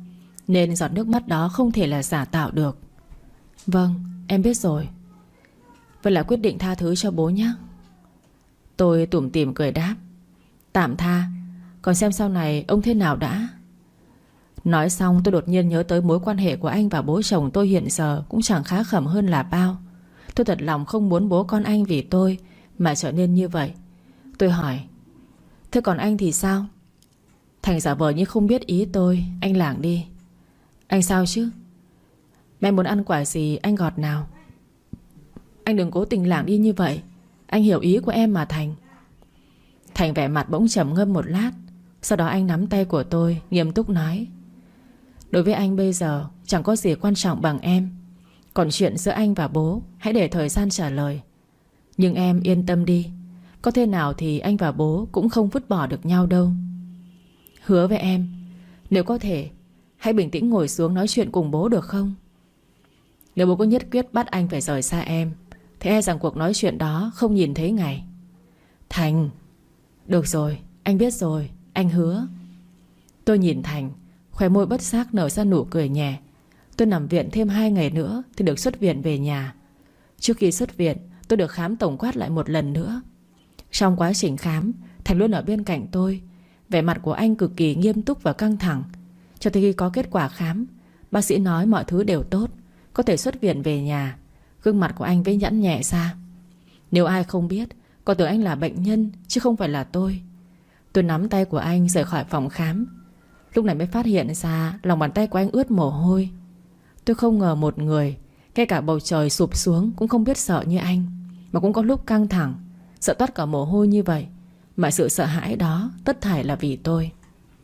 nên giọt nước mắt đó không thể là giả tạo được. Vâng, em biết rồi. Vậy là quyết định tha thứ cho bố nhé. Tôi tủm tỉm cười đáp. Tạm tha, còn xem sau này ông thế nào đã. Nói xong tôi đột nhiên nhớ tới mối quan hệ của anh và bố chồng tôi hiện giờ cũng chẳng khá khẩm hơn là bao. Tôi thật lòng không muốn bố con anh vì tôi mà trở nên như vậy. Tôi hỏi: thế còn anh thì sao? Thành giả vờ như không biết ý tôi. Anh lảng đi. Anh sao chứ? Mẹ muốn ăn quả gì anh gọt nào. Anh đừng cố tình lảng đi như vậy. Anh hiểu ý của em mà Thành. Thành vẻ mặt bỗng trầm ngâm một lát. Sau đó anh nắm tay của tôi nghiêm túc nói: đối với anh bây giờ chẳng có gì quan trọng bằng em. Còn chuyện giữa anh và bố hãy để thời gian trả lời. Nhưng em yên tâm đi, có thế nào thì anh và bố cũng không vứt bỏ được nhau đâu. Hứa với em, nếu có thể hãy bình tĩnh ngồi xuống nói chuyện cùng bố được không? Nếu bố có nhất quyết bắt anh phải rời xa em thì e rằng cuộc nói chuyện đó không nhìn thấy ngày. Thành. Được rồi, anh biết rồi, anh hứa. Tôi nhìn Thành, khóe môi bất giác nở ra nụ cười nhẹ. Tôi nằm viện thêm 2 ngày nữa thì được xuất viện về nhà. Trước khi xuất viện, tôi được khám tổng quát lại một lần nữa. Trong quá trình khám, Thành luôn ở bên cạnh tôi. Vẻ mặt của anh cực kỳ nghiêm túc và căng thẳng. Cho tới khi có kết quả khám, bác sĩ nói mọi thứ đều tốt, có thể xuất viện về nhà. Gương mặt của anh với nhẵn nhẹ ra. Nếu ai không biết, còn tưởng anh là bệnh nhân chứ không phải là tôi. Tôi nắm tay của anh rời khỏi phòng khám. Lúc này mới phát hiện ra lòng bàn tay của anh ướt mồ hôi. Tôi không ngờ một người, ngay cả bầu trời sụp xuống cũng không biết sợ như anh, mà cũng có lúc căng thẳng, sợ toát cả mồ hôi như vậy. Mà sự sợ hãi đó tất thảy là vì tôi.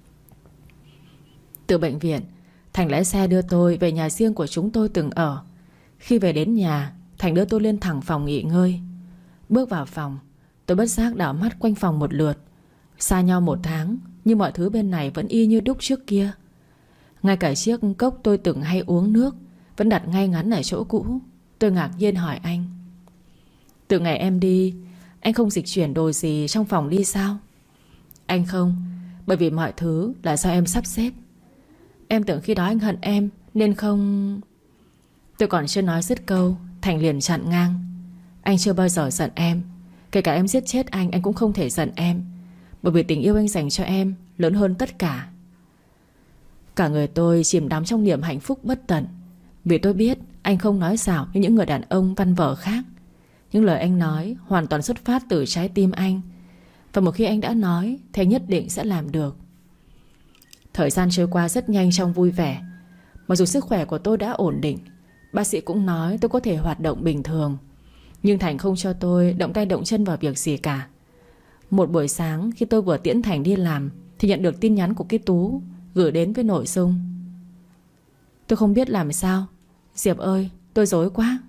Từ bệnh viện, Thành lái xe đưa tôi về nhà riêng của chúng tôi từng ở. Khi về đến nhà, Thành đưa tôi lên thẳng phòng nghỉ ngơi. Bước vào phòng, tôi bất giác đảo mắt quanh phòng một lượt. Xa nhau 1 tháng, nhưng mọi thứ bên này vẫn y như đúc trước kia. Ngay cả chiếc cốc tôi từng hay uống nước vẫn đặt ngay ngắn ở chỗ cũ. Tôi ngạc nhiên hỏi anh: từ ngày em đi, anh không dịch chuyển đồ gì trong phòng đi sao? Anh không, bởi vì mọi thứ là do em sắp xếp. Em tưởng khi đó anh hận em nên không... Tôi còn chưa nói dứt câu, Thành liền chặn ngang: anh chưa bao giờ giận em. Kể cả em giết chết anh cũng không thể giận em, bởi vì tình yêu anh dành cho em lớn hơn tất cả. Cả người tôi chìm đắm trong niềm hạnh phúc bất tận. Vì tôi biết anh không nói xạo như những người đàn ông văn vở khác. Những lời anh nói hoàn toàn xuất phát từ trái tim anh. Và một khi anh đã nói thì anh nhất định sẽ làm được. Thời gian trôi qua rất nhanh trong vui vẻ. Mặc dù sức khỏe của tôi đã ổn định, bác sĩ cũng nói tôi có thể hoạt động bình thường, nhưng Thành không cho tôi động tay động chân vào việc gì cả. Một buổi sáng khi tôi vừa tiễn Thành đi làm thì nhận được tin nhắn của cái Tú gửi đến với nội dung: tôi không biết làm sao. Diệp ơi, tôi rối quá.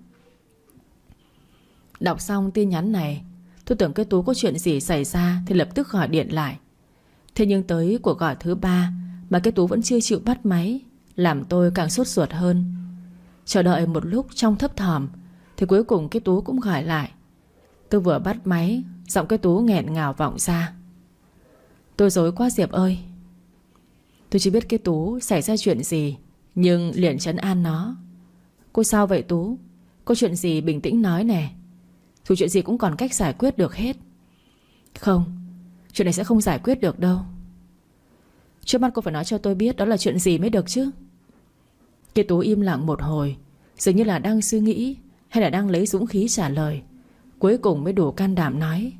Đọc xong tin nhắn này, tôi tưởng cái Tú có chuyện gì xảy ra thì lập tức gọi điện lại. Thế nhưng tới cuộc gọi thứ 3 mà cái Tú vẫn chưa chịu bắt máy, làm tôi càng sốt ruột hơn. Chờ đợi một lúc trong thấp thỏm thì cuối cùng cái Tú cũng gọi lại. Tôi vừa bắt máy, giọng cái Tú nghẹn ngào vọng ra: tôi rối quá Diệp ơi. Tôi chỉ biết cái Tú xảy ra chuyện gì, nhưng liền trấn an nó: cô sao vậy Tú? Có chuyện gì bình tĩnh nói nè. Dù chuyện gì cũng còn cách giải quyết được hết. Không, chuyện này sẽ không giải quyết được đâu. Trước mắt cô phải nói cho tôi biết đó là chuyện gì mới được chứ. Cái Tú im lặng một hồi, dường như là đang suy nghĩ hay là đang lấy dũng khí trả lời. Cuối cùng mới đủ can đảm nói: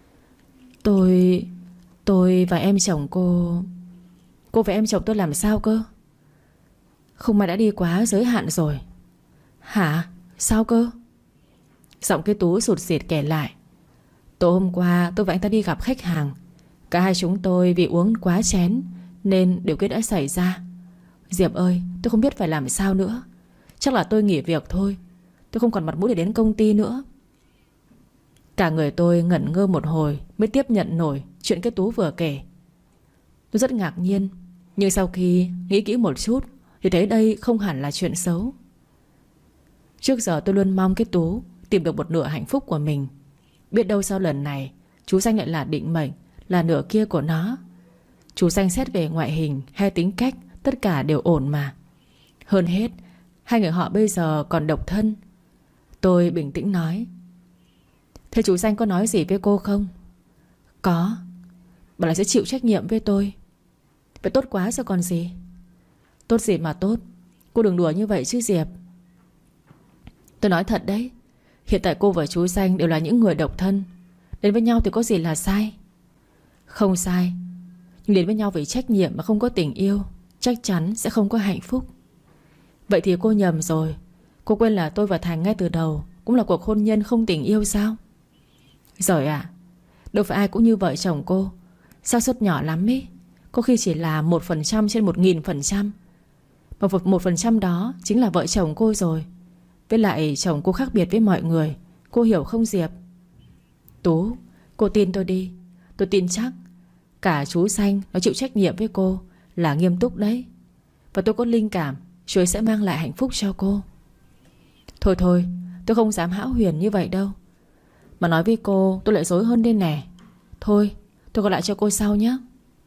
Tôi và em chồng cô... Cô và em chồng tôi làm sao cơ? Không may đã đi quá giới hạn rồi. Hả? Sao cơ? Giọng cái Tú sụt sịt kể lại: tối hôm qua tôi và anh ta đi gặp khách hàng. Cả hai chúng tôi vì uống quá chén nên điều kiện đã xảy ra. Diệp ơi, tôi không biết phải làm sao nữa. Chắc là tôi nghỉ việc thôi. Tôi không còn mặt mũi để đến công ty nữa. Cả người tôi ngẩn ngơ một hồi mới tiếp nhận nổi chuyện cái Tú vừa kể. Tôi rất ngạc nhiên, nhưng sau khi nghĩ kỹ một chút thì thấy đây không hẳn là chuyện xấu. Trước giờ tôi luôn mong cái Tú tìm được một nửa hạnh phúc của mình. Biết đâu sau lần này chú Danh lại là định mệnh, là nửa kia của nó. Chú Danh xét về ngoại hình hay tính cách tất cả đều ổn mà. Hơn hết, hai người họ bây giờ còn độc thân. Tôi bình tĩnh nói: Thế chú Danh có nói gì với cô không? Có. Bảo là sẽ chịu trách nhiệm với tôi. Vậy tốt quá sao còn gì. Tốt gì mà tốt. Cô đừng đùa như vậy chứ Diệp. Tôi nói thật đấy, hiện tại cô và chú Danh đều là những người độc thân. Đến với nhau thì có gì là sai. Không sai. Nhưng đến với nhau vì trách nhiệm mà không có tình yêu, chắc chắn sẽ không có hạnh phúc. Vậy thì cô nhầm rồi. Cô quên là tôi và Thành ngay từ đầu cũng là cuộc hôn nhân không tình yêu sao? Giời ạ, đâu phải ai cũng như vợ chồng cô. Xác suất nhỏ lắm ý. Có khi chỉ là 1% trên 1000%. Mà 1% đó chính là vợ chồng cô rồi. Với lại chồng cô khác biệt với mọi người. Cô hiểu không Diệp? Tú, cô tin tôi đi. Tôi tin chắc cả chú Xanh nó chịu trách nhiệm với cô là nghiêm túc đấy. Và tôi có linh cảm chú ấy sẽ mang lại hạnh phúc cho cô. Thôi thôi, tôi không dám hão huyền như vậy đâu. Mà nói với cô tôi lại dối hơn đây nè. Thôi, tôi gọi lại cho cô sau nhé.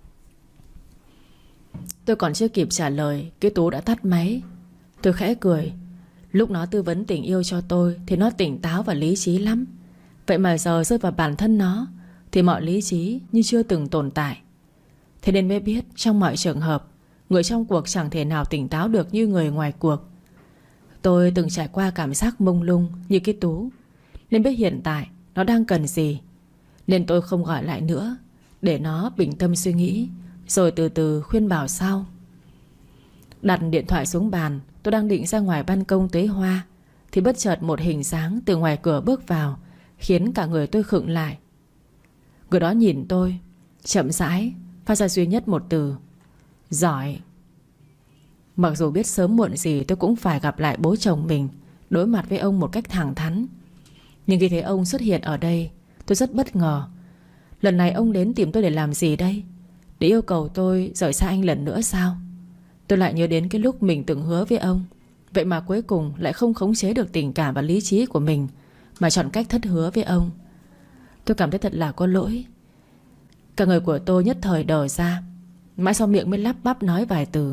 Tôi còn chưa kịp trả lời, cái Tú đã tắt máy. Tôi khẽ cười. Lúc nó tư vấn tình yêu cho tôi thì nó tỉnh táo và lý trí lắm. Vậy mà giờ rơi vào bản thân nó thì mọi lý trí như chưa từng tồn tại. Thế nên mới biết trong mọi trường hợp, người trong cuộc chẳng thể nào tỉnh táo được như người ngoài cuộc. Tôi từng trải qua cảm giác mông lung như cái Tú, nên biết hiện tại nó đang cần gì. Nên tôi không gọi lại nữa, để nó bình tâm suy nghĩ, rồi từ từ khuyên bảo sau. Đặt điện thoại xuống bàn, tôi đang định ra ngoài ban công tưới hoa thì bất chợt một hình dáng từ ngoài cửa bước vào, khiến cả người tôi khựng lại. Người đó nhìn tôi, chậm rãi phát ra duy nhất một từ: giỏi. Mặc dù biết sớm muộn gì tôi cũng phải gặp lại bố chồng mình, đối mặt với ông một cách thẳng thắn. Nhưng khi thấy ông xuất hiện ở đây, tôi rất bất ngờ. Lần này ông đến tìm tôi để làm gì đây? Để yêu cầu tôi rời xa anh lần nữa sao? Tôi lại nhớ đến cái lúc mình từng hứa với ông. Vậy mà cuối cùng lại không khống chế được tình cảm và lý trí của mình, mà chọn cách thất hứa với ông. Tôi cảm thấy thật là có lỗi. Cả người của tôi nhất thời đờ ra. Mãi sau miệng mới lắp bắp nói vài từ: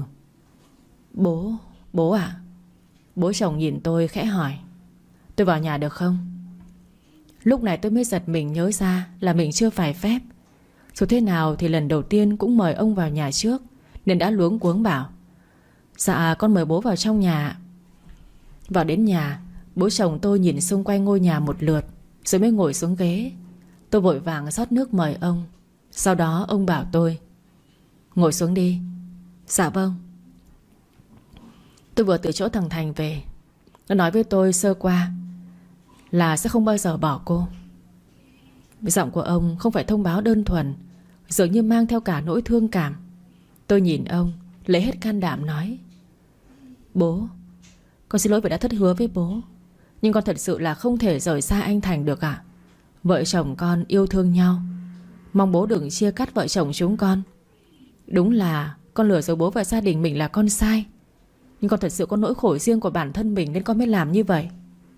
Bố à? Bố chồng nhìn tôi khẽ hỏi: Tôi vào nhà được không? Lúc này tôi mới giật mình nhớ ra là mình chưa phải phép. Dù thế nào thì lần đầu tiên cũng mời ông vào nhà trước, nên đã luống cuống bảo: Dạ con mời bố vào trong nhà. Vào đến nhà, bố chồng tôi nhìn xung quanh ngôi nhà một lượt, rồi mới ngồi xuống ghế. Tôi vội vàng rót nước mời ông. Sau đó ông bảo tôi: Ngồi xuống đi. Dạ vâng. Tôi vừa từ chỗ thằng Thành về. Nó nói với tôi sơ qua là sẽ không bao giờ bỏ cô. Giọng của ông không phải thông báo đơn thuần, dường như mang theo cả nỗi thương cảm. Tôi nhìn ông, lấy hết can đảm nói: Bố, con xin lỗi vì đã thất hứa với bố, nhưng con thật sự là không thể rời xa anh Thành được ạ. Vợ chồng con yêu thương nhau, mong bố đừng chia cắt vợ chồng chúng con. Đúng là con lừa dối bố và gia đình mình là con sai, nhưng con thật sự có nỗi khổ riêng của bản thân mình, nên con mới làm như vậy.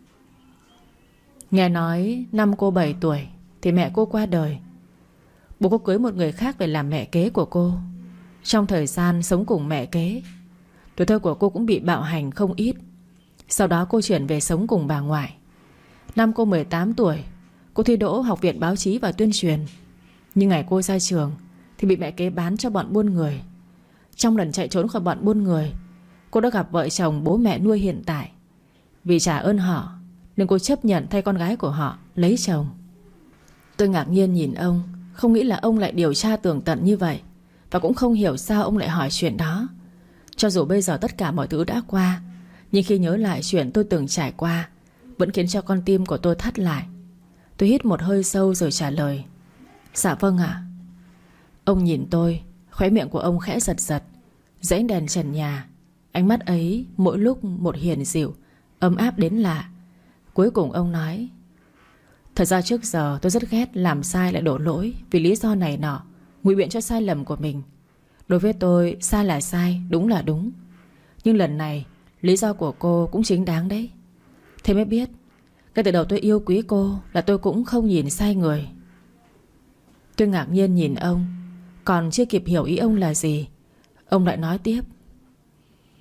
Nghe nói năm cô 7 tuổi thì mẹ cô qua đời. Bố cô cưới một người khác về làm mẹ kế của cô. Trong thời gian sống cùng mẹ kế, tuổi thơ của cô cũng bị bạo hành không ít. Sau đó cô chuyển về sống cùng bà ngoại. Năm cô 18 tuổi, cô thi đỗ Học viện Báo chí và Tuyên truyền. Nhưng ngày cô ra trường thì bị mẹ kế bán cho bọn buôn người. Trong lần chạy trốn khỏi bọn buôn người, cô đã gặp vợ chồng bố mẹ nuôi hiện tại. Vì trả ơn họ nên cô chấp nhận thay con gái của họ lấy chồng. Tôi ngạc nhiên nhìn ông, không nghĩ là ông lại điều tra tường tận như vậy, và cũng không hiểu sao ông lại hỏi chuyện đó. Cho dù bây giờ tất cả mọi thứ đã qua, nhưng khi nhớ lại chuyện tôi từng trải qua, vẫn khiến cho con tim của tôi thắt lại. Tôi hít một hơi sâu rồi trả lời: Dạ vâng ạ. Ông nhìn tôi, khóe miệng của ông khẽ giật giật. Dãy đèn trần nhà, ánh mắt ấy mỗi lúc một hiền dịu, ấm áp đến lạ. Cuối cùng ông nói: Thật ra trước giờ tôi rất ghét làm sai lại đổ lỗi vì lý do này nọ, ngụy biện cho sai lầm của mình. Đối với tôi, sai là sai, đúng là đúng. Nhưng lần này lý do của cô cũng chính đáng đấy. Thế mới biết ngay từ đầu tôi yêu quý cô là tôi cũng không nhìn sai người. Tôi ngạc nhiên nhìn ông, còn chưa kịp hiểu ý ông là gì, ông lại nói tiếp: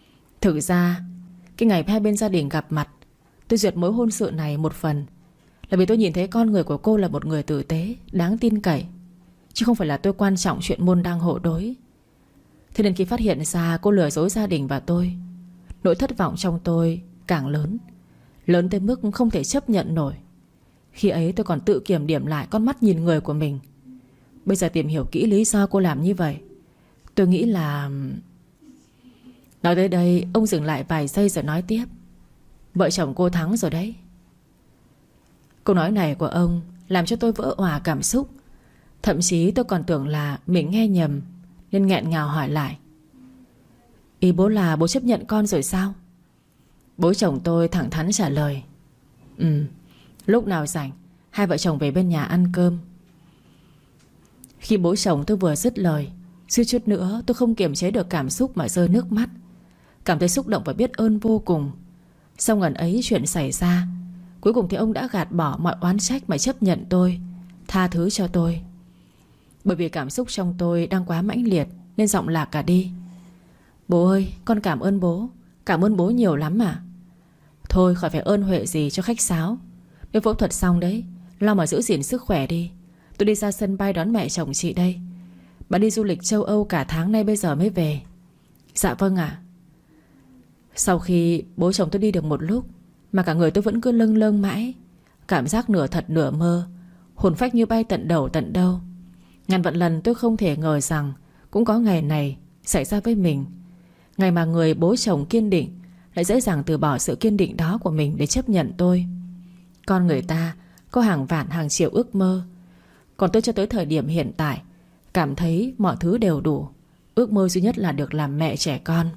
Thực ra cái ngày hai bên gia đình gặp mặt, tôi duyệt mối hôn sự này một phần là vì tôi nhìn thấy con người của cô là một người tử tế, đáng tin cậy, chứ không phải là tôi quan trọng chuyện môn đăng hộ đối. Thế nên khi phát hiện ra cô lừa dối gia đình và tôi, nỗi thất vọng trong tôi càng lớn. Lớn tới mức không thể chấp nhận nổi. Khi ấy tôi còn tự kiểm điểm lại con mắt nhìn người của mình. Bây giờ tìm hiểu kỹ lý do cô làm như vậy, tôi nghĩ là... Nói tới đây ông dừng lại vài giây rồi nói tiếp. Vợ chồng cô thắng rồi đấy. Câu nói này của ông làm cho tôi vỡ òa cảm xúc. Thậm chí tôi còn tưởng là mình nghe nhầm, nên nghẹn ngào hỏi lại. Ý bố là bố chấp nhận con rồi sao? Bố chồng tôi thẳng thắn trả lời. Lúc nào rảnh hai vợ chồng về bên nhà ăn cơm. Khi bố chồng tôi vừa dứt lời, suýt chút nữa tôi không kiềm chế được cảm xúc mà rơi nước mắt. Cảm thấy xúc động và biết ơn vô cùng. Sau ngần ấy chuyện xảy ra, cuối cùng thì ông đã gạt bỏ mọi oán trách mà chấp nhận tôi, tha thứ cho tôi. Bởi vì cảm xúc trong tôi đang quá mãnh liệt nên giọng lạc cả đi. Bố ơi, con cảm ơn bố. Cảm ơn bố nhiều lắm mà. Thôi khỏi phải ơn huệ gì cho khách sáo. Nếu phẫu thuật xong đấy, lo mà giữ gìn sức khỏe đi. Tôi đi ra sân bay đón mẹ chồng chị đây. Bà đi du lịch châu Âu cả tháng nay bây giờ mới về. Dạ vâng ạ. Sau khi bố chồng tôi đi được một lúc mà cả người tôi vẫn cứ lâng lâng mãi. Cảm giác nửa thật nửa mơ, hồn phách như bay tận đầu tận đâu. Ngàn vạn lần tôi không thể ngờ rằng cũng có ngày này xảy ra với mình. Ngày mà người bố chồng kiên định lại dễ dàng từ bỏ sự kiên định đó của mình để chấp nhận tôi. Con người ta có hàng vạn hàng triệu ước mơ, còn tôi cho tới thời điểm hiện tại cảm thấy mọi thứ đều đủ. Ước mơ duy nhất là được làm mẹ trẻ con.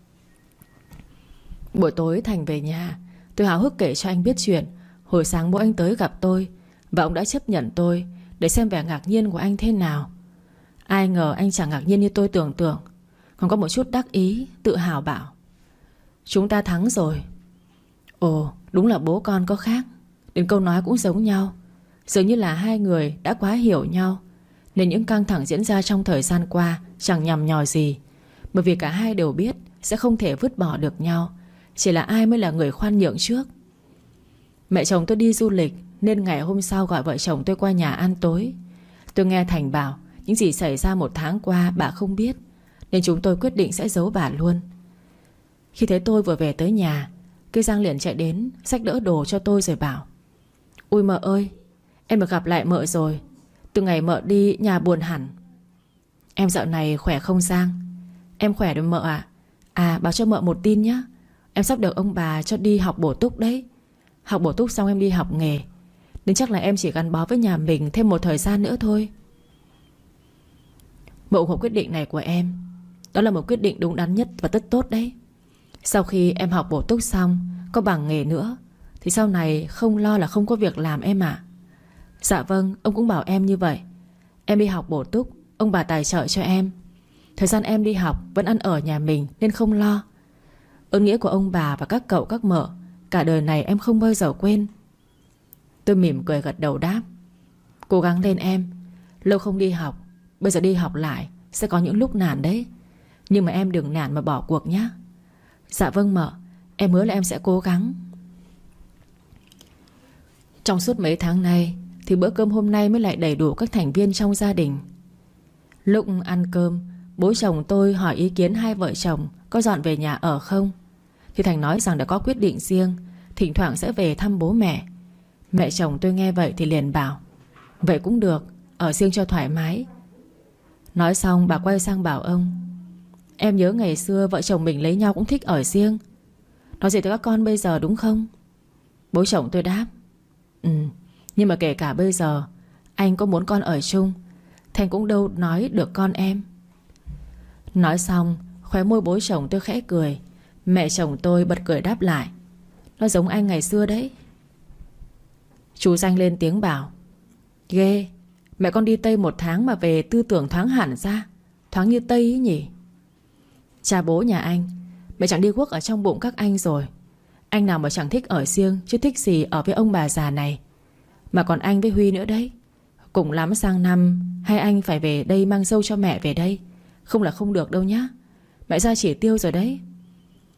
Buổi tối Thành về nhà, tôi háo hức kể cho anh biết chuyện hồi sáng bố anh tới gặp tôi, và ông đã chấp nhận tôi để xem vẻ ngạc nhiên của anh thế nào. Ai ngờ anh chẳng ngạc nhiên như tôi tưởng tượng, còn có một chút đắc ý, tự hào bảo: chúng ta thắng rồi. Ồ, đúng là bố con có khác. Đến câu nói cũng giống nhau. Dường như là hai người đã quá hiểu nhau, nên những căng thẳng diễn ra trong thời gian qua chẳng nhằm nhò gì. Bởi vì cả hai đều biết sẽ không thể vứt bỏ được nhau, chỉ là ai mới là người khoan nhượng trước. Mẹ chồng tôi đi du lịch nên ngày hôm sau gọi vợ chồng tôi qua nhà ăn tối. Tôi nghe Thành bảo những gì xảy ra một tháng qua bà không biết, nên chúng tôi quyết định sẽ giấu bà luôn. Khi thấy tôi vừa về tới nhà, cây Giang liền chạy đến xách đỡ đồ cho tôi rồi bảo: ui mợ ơi, em được gặp lại mợ rồi. Từ ngày mợ đi nhà buồn hẳn. Em dạo này khỏe không Giang? Em khỏe rồi mợ ạ. À báo cho mợ một tin nhé. Em sắp được ông bà cho đi học bổ túc đấy. Học bổ túc xong em đi học nghề, nên chắc là em chỉ gắn bó với nhà mình thêm một thời gian nữa thôi. Mợ ủng hộ quyết định này của em. Đó là một quyết định đúng đắn nhất và tất tốt đấy. Sau khi em học bổ túc xong, có bằng nghề nữa, thì sau này không lo là không có việc làm em ạ. Dạ vâng, ông cũng bảo em như vậy. Em đi học bổ túc, ông bà tài trợ cho em. Thời gian em đi học vẫn ăn ở nhà mình nên không lo. Ơn nghĩa của ông bà và các cậu các mợ cả đời này em không bao giờ quên. Tôi mỉm cười gật đầu đáp: cố gắng lên em. Lâu không đi học, bây giờ đi học lại sẽ có những lúc nản đấy, nhưng mà em đừng nản mà bỏ cuộc nhé. Dạ vâng mợ, em hứa là em sẽ cố gắng. Trong suốt mấy tháng nay thì bữa cơm hôm nay mới lại đầy đủ các thành viên trong gia đình. Lúc ăn cơm, bố chồng tôi hỏi ý kiến hai vợ chồng có dọn về nhà ở không. Thì Thành nói rằng đã có quyết định riêng, thỉnh thoảng sẽ về thăm bố mẹ. Mẹ chồng tôi nghe vậy thì liền bảo: vậy cũng được, ở riêng cho thoải mái. Nói xong bà quay sang bảo ông: em nhớ ngày xưa vợ chồng mình lấy nhau cũng thích ở riêng. Nói gì tới các con bây giờ đúng không? Bố chồng tôi đáp: nhưng mà kể cả bây giờ anh có muốn con ở chung, Thành cũng đâu nói được con em. Nói xong khóe môi bố chồng tôi khẽ cười. Mẹ chồng tôi bật cười đáp lại: nó giống anh ngày xưa đấy. Chú Danh lên tiếng bảo: ghê, mẹ con đi Tây một tháng mà về tư tưởng thoáng hẳn ra. Thoáng như Tây ấy nhỉ. Cha bố nhà anh, mẹ chẳng đi guốc ở trong bụng các anh rồi. Anh nào mà chẳng thích ở riêng, chứ thích gì ở với ông bà già này. Mà còn anh với Huy nữa đấy. Cùng lắm sang năm hai anh phải về đây mang dâu cho mẹ về đây. Không là không được đâu nhá. Mẹ ra chỉ tiêu rồi đấy.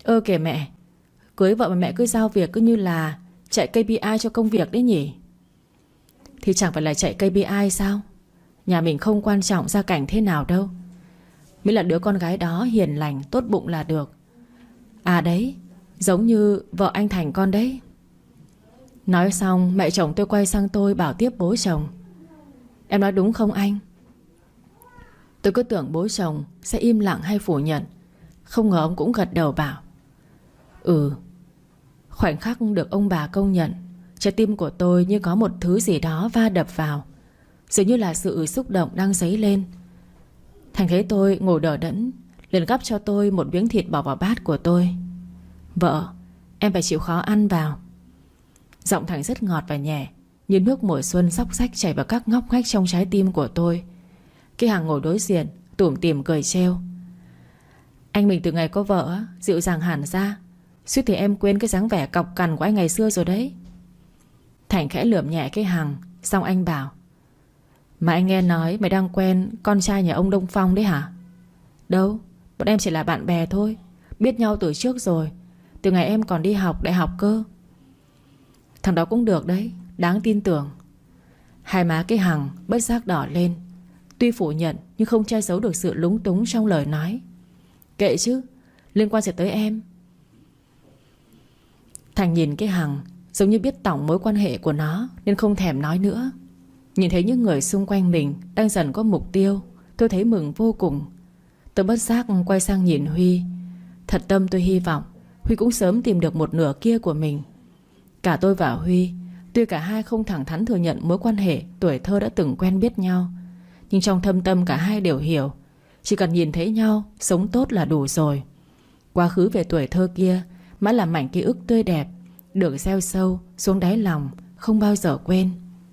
Ơ kìa mẹ, cưới vợ mà mẹ cứ giao việc cứ như là chạy KPI cho công việc đấy nhỉ? Thì chẳng phải là chạy KPI sao? Nhà mình không quan trọng gia cảnh thế nào đâu, miễn là đứa con gái đó hiền lành tốt bụng là được. À đấy, giống như vợ anh Thành con đấy. Nói xong mẹ chồng tôi quay sang tôi bảo tiếp bố chồng: Em nói đúng không anh? Tôi cứ tưởng bố chồng sẽ im lặng hay phủ nhận, không ngờ ông cũng gật đầu bảo: Ừ. Khoảnh khắc được ông bà công nhận, trái tim của tôi như có một thứ gì đó va đập vào, dường như là sự xúc động đang dấy lên. Thành thấy tôi ngồi đờ đẫn, liền gắp cho tôi một miếng thịt bỏ vào bát của tôi. Vợ, em phải chịu khó ăn vào. Giọng Thành rất ngọt và nhẹ, như nước mùa xuân xóc xách chảy vào các ngóc ngách trong trái tim của tôi. Cái Hằng ngồi đối diện tủm tỉm cười trêu: Anh mình từ ngày có vợ á, dịu dàng hẳn ra, suýt thì em quên cái dáng vẻ cọc cằn của anh ngày xưa rồi đấy. Thành khẽ lườm nhẹ cái Hằng, xong anh bảo: Mà anh nghe nói mày đang quen con trai nhà ông Đông Phong đấy hả? Đâu, bọn em chỉ là bạn bè thôi, biết nhau từ trước rồi, từ ngày em còn đi học đại học cơ. Thằng đó cũng được đấy, đáng tin tưởng. Hai má cái Hằng bất giác đỏ lên, tuy phủ nhận nhưng không che giấu được sự lúng túng trong lời nói. Kệ chứ, liên quan gì tới em. Thành nhìn cái Hằng giống như biết tổng mối quan hệ của nó nên không thèm nói nữa. Nhìn thấy những người xung quanh mình đang dần có mục tiêu, tôi thấy mừng vô cùng. Tôi bất giác quay sang nhìn Huy. Thật tâm tôi hy vọng Huy cũng sớm tìm được một nửa kia của mình. Cả tôi và Huy, tuy cả hai không thẳng thắn thừa nhận mối quan hệ tuổi thơ đã từng quen biết nhau, nhưng trong thâm tâm cả hai đều hiểu, chỉ cần nhìn thấy nhau sống tốt là đủ rồi. Quá khứ về tuổi thơ kia mãi là mảnh ký ức tươi đẹp, được gieo sâu xuống đáy lòng, không bao giờ quên.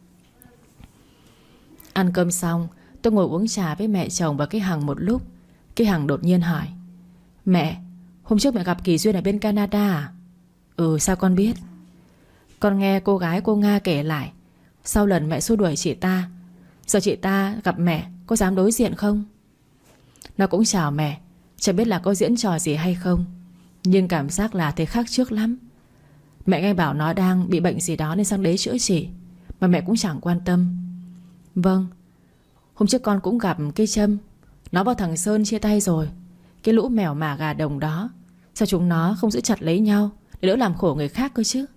Ăn cơm xong, tôi ngồi uống trà với mẹ chồng và cái Hằng một lúc. Cái Hằng đột nhiên hỏi: Mẹ, hôm trước mẹ gặp Kỳ Duyên ở bên Canada à? Ừ, sao con biết? Con nghe cô gái cô Nga kể lại, sau lần mẹ xua đuổi chị ta, giờ chị ta gặp mẹ có dám đối diện không? Nó cũng chào mẹ, chẳng biết là có diễn trò gì hay không, nhưng cảm giác là thấy khác trước lắm. Mẹ nghe bảo nó đang bị bệnh gì đó nên sang đấy chữa trị, mà mẹ cũng chẳng quan tâm. Vâng, hôm trước con cũng gặp cái Trâm, nó và thằng Sơn chia tay rồi. Cái lũ mèo mả gà đồng đó, sao chúng nó không giữ chặt lấy nhau để đỡ làm khổ người khác cơ chứ?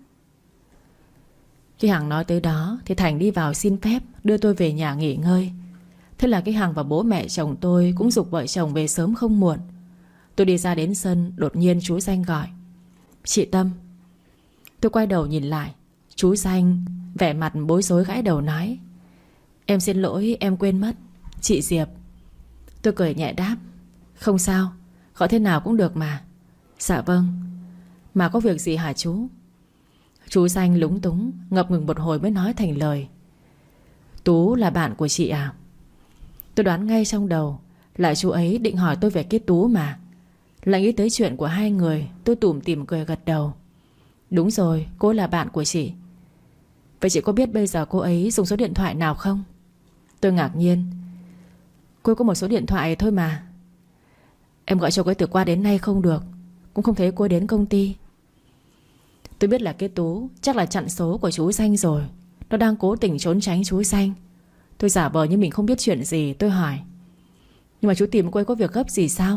Khi Hằng nói tới đó thì Thành đi vào xin phép đưa tôi về nhà nghỉ ngơi. Thế là cái Hằng và bố mẹ chồng tôi cũng giục vợ chồng về sớm không muộn. Tôi đi ra đến sân, đột nhiên chú Danh gọi: Chị Tâm. Tôi quay đầu nhìn lại, chú Danh vẻ mặt bối rối gãi đầu nói: Em xin lỗi, em quên mất, chị Diệp. Tôi cười nhẹ đáp: Không sao, gọi thế nào cũng được mà. Dạ vâng. Mà có việc gì hả chú? Chú Danh lúng túng, ngập ngừng một hồi mới nói thành lời: Tú là bạn của chị à? Tôi đoán ngay trong đầu là chú ấy định hỏi tôi về cái Tú mà. Lại nghĩ tới chuyện của hai người, tôi tủm tỉm cười gật đầu: Đúng rồi, cô ấy là bạn của chị. Vậy chị có biết bây giờ cô ấy dùng số điện thoại nào không? Tôi ngạc nhiên: Cô có một số điện thoại thôi mà. Em gọi cho cô ấy từ qua đến nay không được, cũng không thấy cô ấy đến công ty. Tôi biết là cái Tú chắc là chặn số của chú Danh rồi, nó đang cố tình trốn tránh chú Danh. Tôi giả vờ như mình không biết chuyện gì. Tôi hỏi: Nhưng mà chú tìm cô ấy có việc gấp gì sao?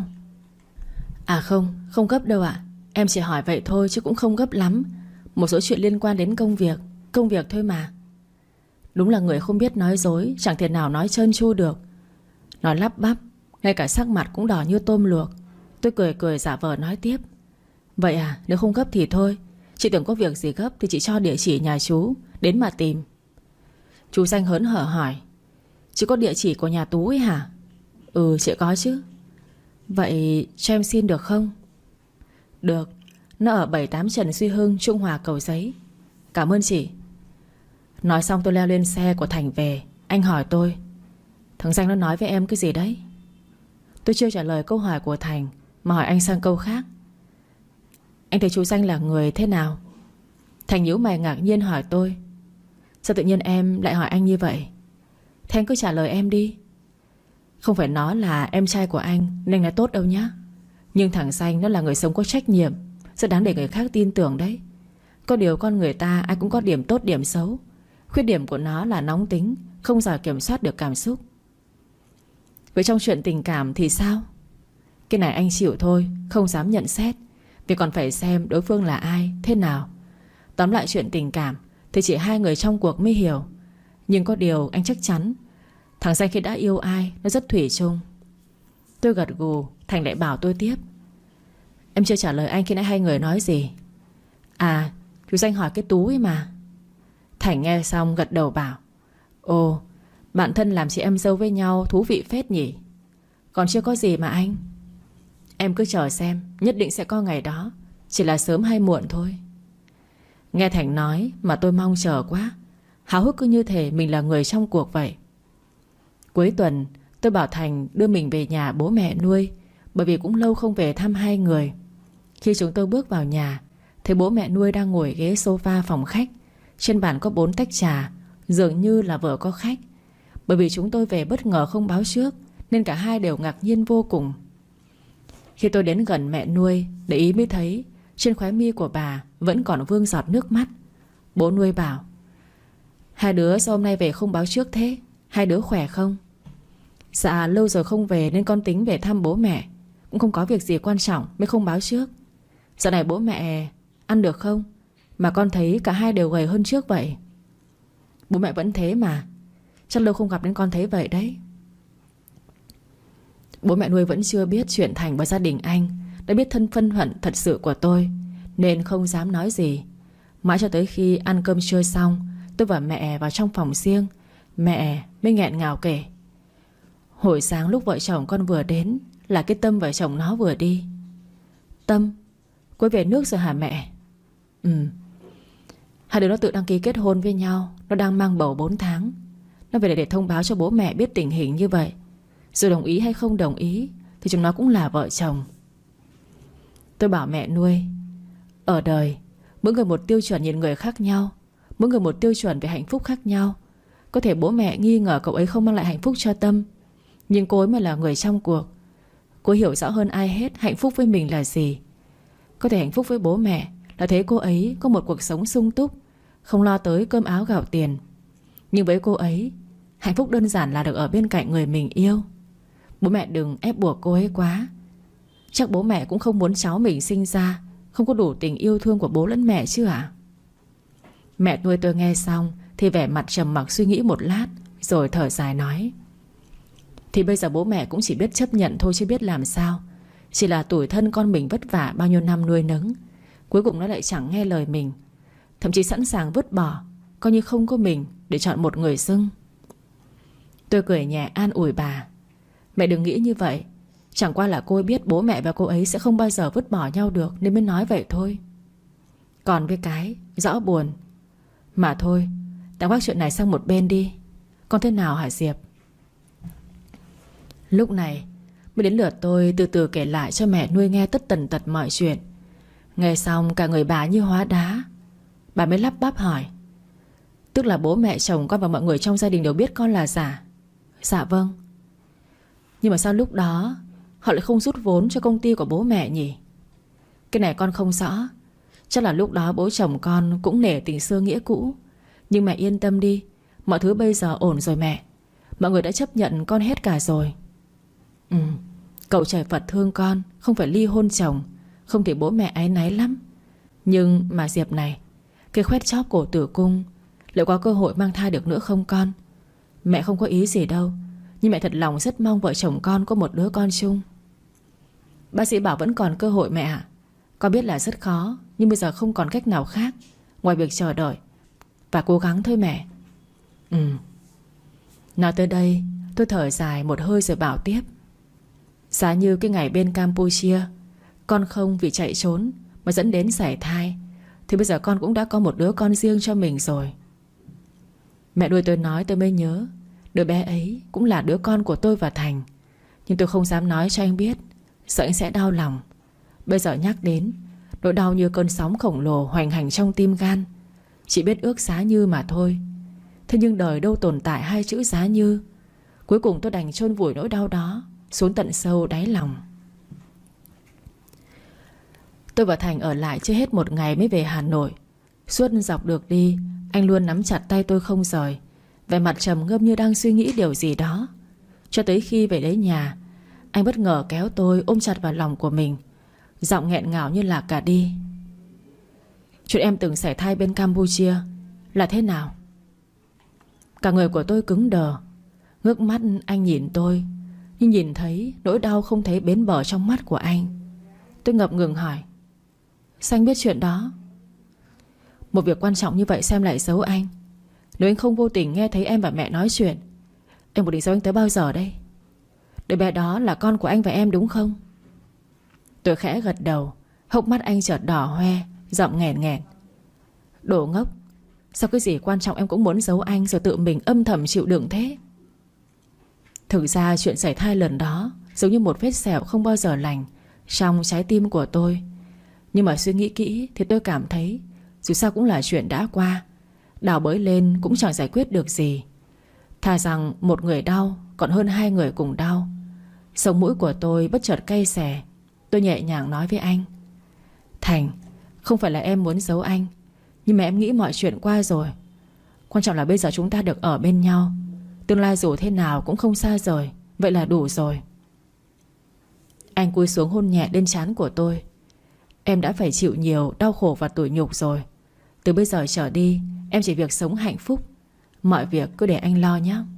À không, không gấp đâu ạ. Em chỉ hỏi vậy thôi chứ cũng không gấp lắm. Một số chuyện liên quan đến công việc thôi mà. Đúng là người không biết nói dối, chẳng thể nào nói trơn tru được. Nó lắp bắp, ngay cả sắc mặt cũng đỏ như tôm luộc. Tôi cười cười giả vờ nói tiếp: Vậy à, nếu không gấp thì thôi. Chị tưởng có việc gì gấp thì chị cho địa chỉ nhà chú, đến mà tìm. Chú Danh hớn hở hỏi: Chị có địa chỉ của nhà Tú ấy hả? Ừ, chị có chứ. Vậy cho em xin được không? Được, nó ở 78 Trần Duy Hưng, Trung Hòa, Cầu Giấy. Cảm ơn chị. Nói xong tôi leo lên xe của Thành về. Anh hỏi tôi: Thằng Danh nó nói với em cái gì đấy? Tôi chưa trả lời câu hỏi của Thành mà hỏi anh sang câu khác: Anh thấy chú Danh là người thế nào? Thành nhíu mày ngạc nhiên hỏi tôi: Sao tự nhiên em lại hỏi anh như vậy? Thế anh cứ trả lời em đi. Không phải nó là em trai của anh nên là tốt đâu nhá. Nhưng thằng Danh nó là người sống có trách nhiệm, rất đáng để người khác tin tưởng đấy. Có điều con người ta ai cũng có điểm tốt điểm xấu. Khuyết điểm của nó là nóng tính, không giỏi kiểm soát được cảm xúc. Vậy trong chuyện tình cảm thì sao? Cái này anh chịu thôi, không dám nhận xét, vì còn phải xem đối phương là ai, thế nào. Tóm lại chuyện tình cảm thì chỉ hai người trong cuộc mới hiểu. Nhưng có điều anh chắc chắn thằng Danh khi đã yêu ai nó rất thủy chung. Tôi gật gù. Thành lại bảo tôi tiếp: Em chưa trả lời anh khi nãy hai người nói gì. À, chú Danh hỏi cái Tú ấy mà. Thành nghe xong gật đầu bảo: Ồ, bạn thân làm chị em dâu với nhau thú vị phết nhỉ. Còn chưa có gì mà anh. Em cứ chờ xem, nhất định sẽ có ngày đó, chỉ là sớm hay muộn thôi. Nghe Thành nói mà tôi mong chờ quá. Háo hức cứ như thể mình là người trong cuộc vậy. Cuối tuần tôi bảo Thành đưa mình về nhà bố mẹ nuôi, bởi vì cũng lâu không về thăm hai người. Khi chúng tôi bước vào nhà, thấy bố mẹ nuôi đang ngồi ghế sofa phòng khách. Trên bàn có 4 tách trà, dường như là vợ có khách. Bởi vì chúng tôi về bất ngờ không báo trước, nên cả hai đều ngạc nhiên vô cùng. Khi tôi đến gần mẹ nuôi, để ý mới thấy trên khóe mi của bà vẫn còn vương giọt nước mắt. Bố nuôi bảo: Hai đứa sao hôm nay về không báo trước thế? Hai đứa khỏe không? Dạ lâu rồi không về nên con tính về thăm bố mẹ. Cũng không có việc gì quan trọng mới không báo trước. Dạo này bố mẹ ăn được không? Mà con thấy cả hai đều gầy hơn trước vậy. Bố mẹ vẫn thế mà. Chắc lâu không gặp nên con thấy vậy đấy. Bố mẹ nuôi vẫn chưa biết chuyện Thành và gia đình anh đã biết thân phân phận thật sự của tôi, nên không dám nói gì. Mãi cho tới khi ăn cơm trưa xong, tôi và mẹ vào trong phòng riêng, mẹ mới nghẹn ngào kể: Hồi sáng lúc vợ chồng con vừa đến là cái Tâm vợ chồng nó vừa đi. Tâm? Cô về nước rồi hả mẹ? Ừ. Hai đứa nó tự đăng ký kết hôn với nhau. Nó đang mang bầu 4 tháng. Nó về để thông báo cho bố mẹ biết tình hình như vậy. Dù đồng ý hay không đồng ý thì chúng nó cũng là vợ chồng. Tôi bảo mẹ nuôi: Ở đời mỗi người một tiêu chuẩn nhìn người khác nhau, mỗi người một tiêu chuẩn về hạnh phúc khác nhau. Có thể bố mẹ nghi ngờ cậu ấy không mang lại hạnh phúc cho Tâm, nhưng cô ấy mà là người trong cuộc. Cô hiểu rõ hơn ai hết hạnh phúc với mình là gì. Có thể hạnh phúc với bố mẹ là thấy cô ấy có một cuộc sống sung túc, không lo tới cơm áo gạo tiền. Nhưng với cô ấy, hạnh phúc đơn giản là được ở bên cạnh người mình yêu. Bố mẹ đừng ép buộc cô ấy quá. Chắc bố mẹ cũng không muốn cháu mình sinh ra không có đủ tình yêu thương của bố lẫn mẹ chứ ạ? Mẹ nuôi tôi nghe xong thì vẻ mặt trầm mặc suy nghĩ một lát, rồi thở dài nói: Thì bây giờ bố mẹ cũng chỉ biết chấp nhận thôi chứ biết làm sao. Chỉ là tủi thân con mình vất vả bao nhiêu năm nuôi nấng, cuối cùng nó lại chẳng nghe lời mình, thậm chí sẵn sàng vứt bỏ, coi như không có mình để chọn một người xưng. Tôi cười nhẹ an ủi bà: Mẹ đừng nghĩ như vậy. Chẳng qua là cô ấy biết bố mẹ và cô ấy sẽ không bao giờ vứt bỏ nhau được nên mới nói vậy thôi. Còn với cái rõ buồn. Mà thôi, tạm gác chuyện này sang một bên đi. Con thế nào hả Diệp? Lúc này mới đến lượt tôi từ từ kể lại cho mẹ nuôi nghe tất tần tật mọi chuyện. Nghe xong cả người bà như hóa đá. Bà mới lắp bắp hỏi: Tức là bố mẹ chồng con và mọi người trong gia đình đều biết con là giả? Dạ vâng. Nhưng mà sao lúc đó họ lại không rút vốn cho công ty của bố mẹ nhỉ? Cái này con không rõ. Chắc là lúc đó bố chồng con cũng nể tình xưa nghĩa cũ. Nhưng mẹ yên tâm đi, mọi thứ bây giờ ổn rồi mẹ. Mọi người đã chấp nhận con hết cả rồi. Ừ, cậu trời Phật thương con, không phải ly hôn chồng, không thì bố mẹ áy náy lắm. Nhưng mà Diệp này, cái khoét chóp cổ tử cung liệu có cơ hội mang thai được nữa không con? Mẹ không có ý gì đâu, nhưng mẹ thật lòng rất mong vợ chồng con có một đứa con chung. Bác sĩ bảo vẫn còn cơ hội mẹ ạ. Con biết là rất khó, nhưng bây giờ không còn cách nào khác ngoài việc chờ đợi và cố gắng thôi mẹ. Ừ. Nói tới đây tôi thở dài một hơi rồi bảo tiếp: Giá như cái ngày bên Campuchia con không vì chạy trốn mà dẫn đến sảy thai, thì bây giờ con cũng đã có một đứa con riêng cho mình rồi. Mẹ nuôi tôi nói tôi mới nhớ, đứa bé ấy cũng là đứa con của tôi và Thành. Nhưng tôi không dám nói cho anh biết, sợ anh sẽ đau lòng. Bây giờ nhắc đến, nỗi đau như cơn sóng khổng lồ hoành hành trong tim gan. Chỉ biết ước Giá Như mà thôi. Thế nhưng đời đâu tồn tại hai chữ Giá Như. Cuối cùng tôi đành chôn vùi nỗi đau đó xuống tận sâu đáy lòng. Tôi và Thành ở lại chưa hết một ngày mới về Hà Nội. Suốt dọc được đi, anh luôn nắm chặt tay tôi không rời, vẻ mặt trầm ngâm như đang suy nghĩ điều gì đó. Cho tới khi về đến nhà, anh bất ngờ kéo tôi ôm chặt vào lòng của mình, giọng nghẹn ngào như lạc cả đi. Chuyện em từng sảy thai bên Campuchia là thế nào? Cả người của tôi cứng đờ. Ngước mắt anh nhìn tôi, nhưng nhìn thấy nỗi đau không thấy bến bờ trong mắt của anh. Tôi ngập ngừng hỏi: sao anh biết chuyện đó? Một việc quan trọng như vậy sao em lại giấu anh? Nếu anh không vô tình nghe thấy em và mẹ nói chuyện, em có định giấu anh tới bao giờ đây? Đứa bé đó là con của anh và em đúng không? Tôi khẽ gật đầu. Hốc mắt anh chợt đỏ hoe, giọng nghẹn nghẹn: đồ ngốc, sao cái gì quan trọng em cũng muốn giấu anh, rồi tự mình âm thầm chịu đựng thế? Thực ra chuyện sảy thai lần đó giống như một vết sẹo không bao giờ lành trong trái tim của tôi. Nhưng mà suy nghĩ kỹ thì tôi cảm thấy dù sao cũng là chuyện đã qua, đào bới lên cũng chẳng giải quyết được gì. Thà rằng một người đau còn hơn hai người cùng đau. Sống mũi của tôi bất chợt cay xè. Tôi nhẹ nhàng nói với anh: Thành, không phải là em muốn giấu anh, nhưng mà em nghĩ mọi chuyện qua rồi. Quan trọng là bây giờ chúng ta được ở bên nhau. Tương lai dù thế nào cũng không xa rời. Vậy là đủ rồi. Anh cúi xuống hôn nhẹ lên trán của tôi. Em đã phải chịu nhiều đau khổ và tủi nhục rồi. Từ bây giờ trở đi, em chỉ việc sống hạnh phúc. Mọi việc cứ để anh lo nhé.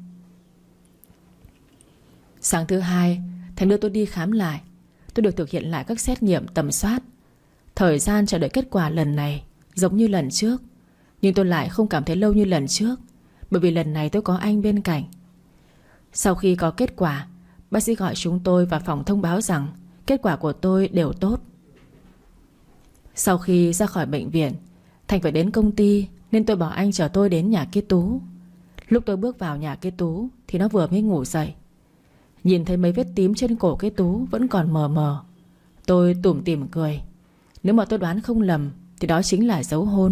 Sáng thứ hai, Thành đưa tôi đi khám lại. Tôi được thực hiện lại các xét nghiệm tầm soát. Thời gian chờ đợi kết quả lần này giống như lần trước, nhưng tôi lại không cảm thấy lâu như lần trước, bởi vì lần này tôi có anh bên cạnh. Sau khi có kết quả, bác sĩ gọi chúng tôi vào phòng thông báo rằng kết quả của tôi đều tốt. Sau khi ra khỏi bệnh viện, Thành phải đến công ty, nên tôi bảo anh chở tôi đến nhà cái Tú. Lúc tôi bước vào nhà cái Tú thì nó vừa mới ngủ dậy. Nhìn thấy mấy vết tím trên cổ cái Tú vẫn còn mờ mờ, tôi tủm tỉm cười. Nếu mà tôi đoán không lầm thì đó chính là dấu hôn.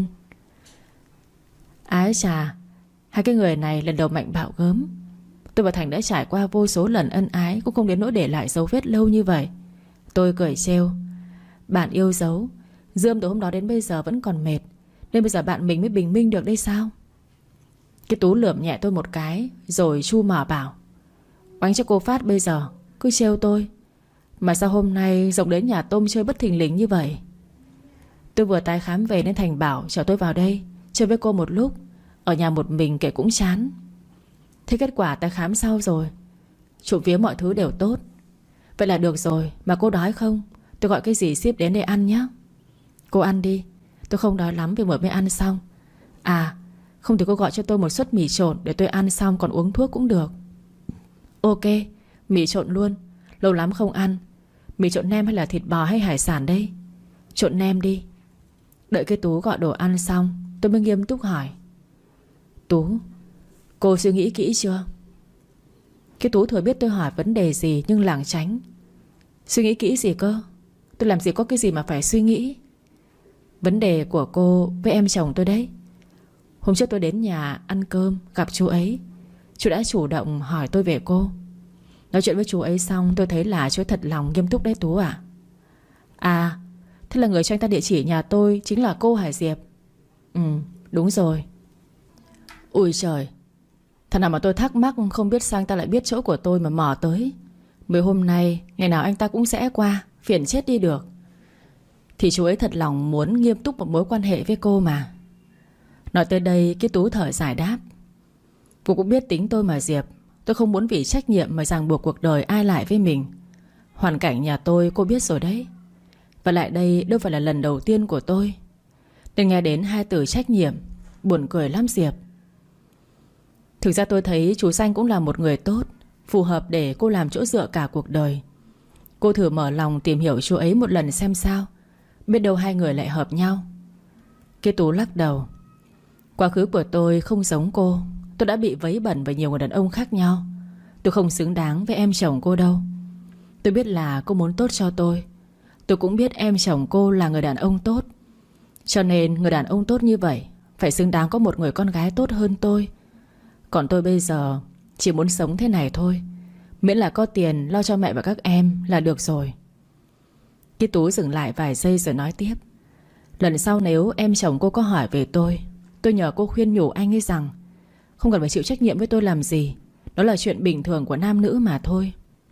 Ái chà, hai cái người này lần đầu mạnh bạo gớm. Tôi và Thành đã trải qua vô số lần ân ái, cũng không đến nỗi để lại dấu vết lâu như vậy. Tôi cười trêu: bạn yêu dấu, Dương từ hôm đó đến bây giờ vẫn còn mệt, nên bây giờ bạn mình mới bình minh được đây sao? Cái Tú lườm nhẹ tôi một cái, rồi chu mỏ bảo: oánh cho cô phát bây giờ, cứ trêu tôi. Mà sao hôm nay rộng đến nhà tôm chơi bất thình lình như vậy? Tôi vừa tái khám về nên Thành bảo chở tôi vào đây chơi với cô một lúc. Ở nhà một mình kể cũng chán. Thế kết quả tái khám sau rồi, trộm vía mọi thứ đều tốt. Vậy là được rồi. Mà cô đói không? Tôi gọi cái gì ship đến để ăn nhé. Cô ăn đi, tôi không đói lắm vì vừa mới ăn xong. À, không thì cô gọi cho tôi một suất mì trộn để tôi ăn xong còn uống thuốc cũng được. Ok, mì trộn luôn. Lâu lắm không ăn. Mì trộn nem hay là thịt bò hay hải sản đây? Trộn nem đi. Đợi cái Tú gọi đồ ăn xong, tôi mới nghiêm túc hỏi: Tú, cô suy nghĩ kỹ chưa? Cái Tú thừa biết tôi hỏi vấn đề gì nhưng lảng tránh. Suy nghĩ kỹ gì cơ? Tôi làm gì có cái gì mà phải suy nghĩ. Vấn đề của cô với em chồng tôi đấy. Hôm trước tôi đến nhà ăn cơm, gặp chú ấy. Chú đã chủ động hỏi tôi về cô. Nói chuyện với chú ấy xong, tôi thấy là chú ấy thật lòng nghiêm túc đấy Tú à. À, thế là người cho anh ta địa chỉ nhà tôi chính là cô Hải Diệp. Ừ, đúng rồi. Ui trời, thật nào mà tôi thắc mắc, không biết sao anh ta lại biết chỗ của tôi mà mò tới. Mấy hôm nay, ngày nào anh ta cũng sẽ qua, phiền chết đi được. Thì chú ấy thật lòng muốn nghiêm túc một mối quan hệ với cô mà. Nói tới đây, cái Tú thở giải đáp: cô cũng biết tính tôi mà Diệp. Tôi không muốn vì trách nhiệm mà ràng buộc cuộc đời ai lại với mình. Hoàn cảnh nhà tôi cô biết rồi đấy. Và lại đây đâu phải là lần đầu tiên của tôi, nên nghe đến hai từ trách nhiệm buồn cười lắm Diệp. Thực ra tôi thấy chú Xanh cũng là một người tốt, phù hợp để cô làm chỗ dựa cả cuộc đời. Cô thử mở lòng tìm hiểu chú ấy một lần xem sao, biết đâu hai người lại hợp nhau. Cái Tú lắc đầu: quá khứ của tôi không giống cô. Tôi đã bị vấy bẩn với nhiều người đàn ông khác nhau. Tôi không xứng đáng với em chồng cô đâu. Tôi biết là cô muốn tốt cho tôi. Tôi cũng biết em chồng cô là người đàn ông tốt. Cho nên người đàn ông tốt như vậy phải xứng đáng có một người con gái tốt hơn tôi. Còn tôi bây giờ chỉ muốn sống thế này thôi, miễn là có tiền lo cho mẹ và các em là được rồi. Cái Tú dừng lại vài giây rồi nói tiếp: lần sau nếu em chồng cô có hỏi về tôi nhờ cô khuyên nhủ anh ấy rằng không cần phải chịu trách nhiệm với tôi làm gì. Đó là chuyện bình thường của nam nữ mà thôi.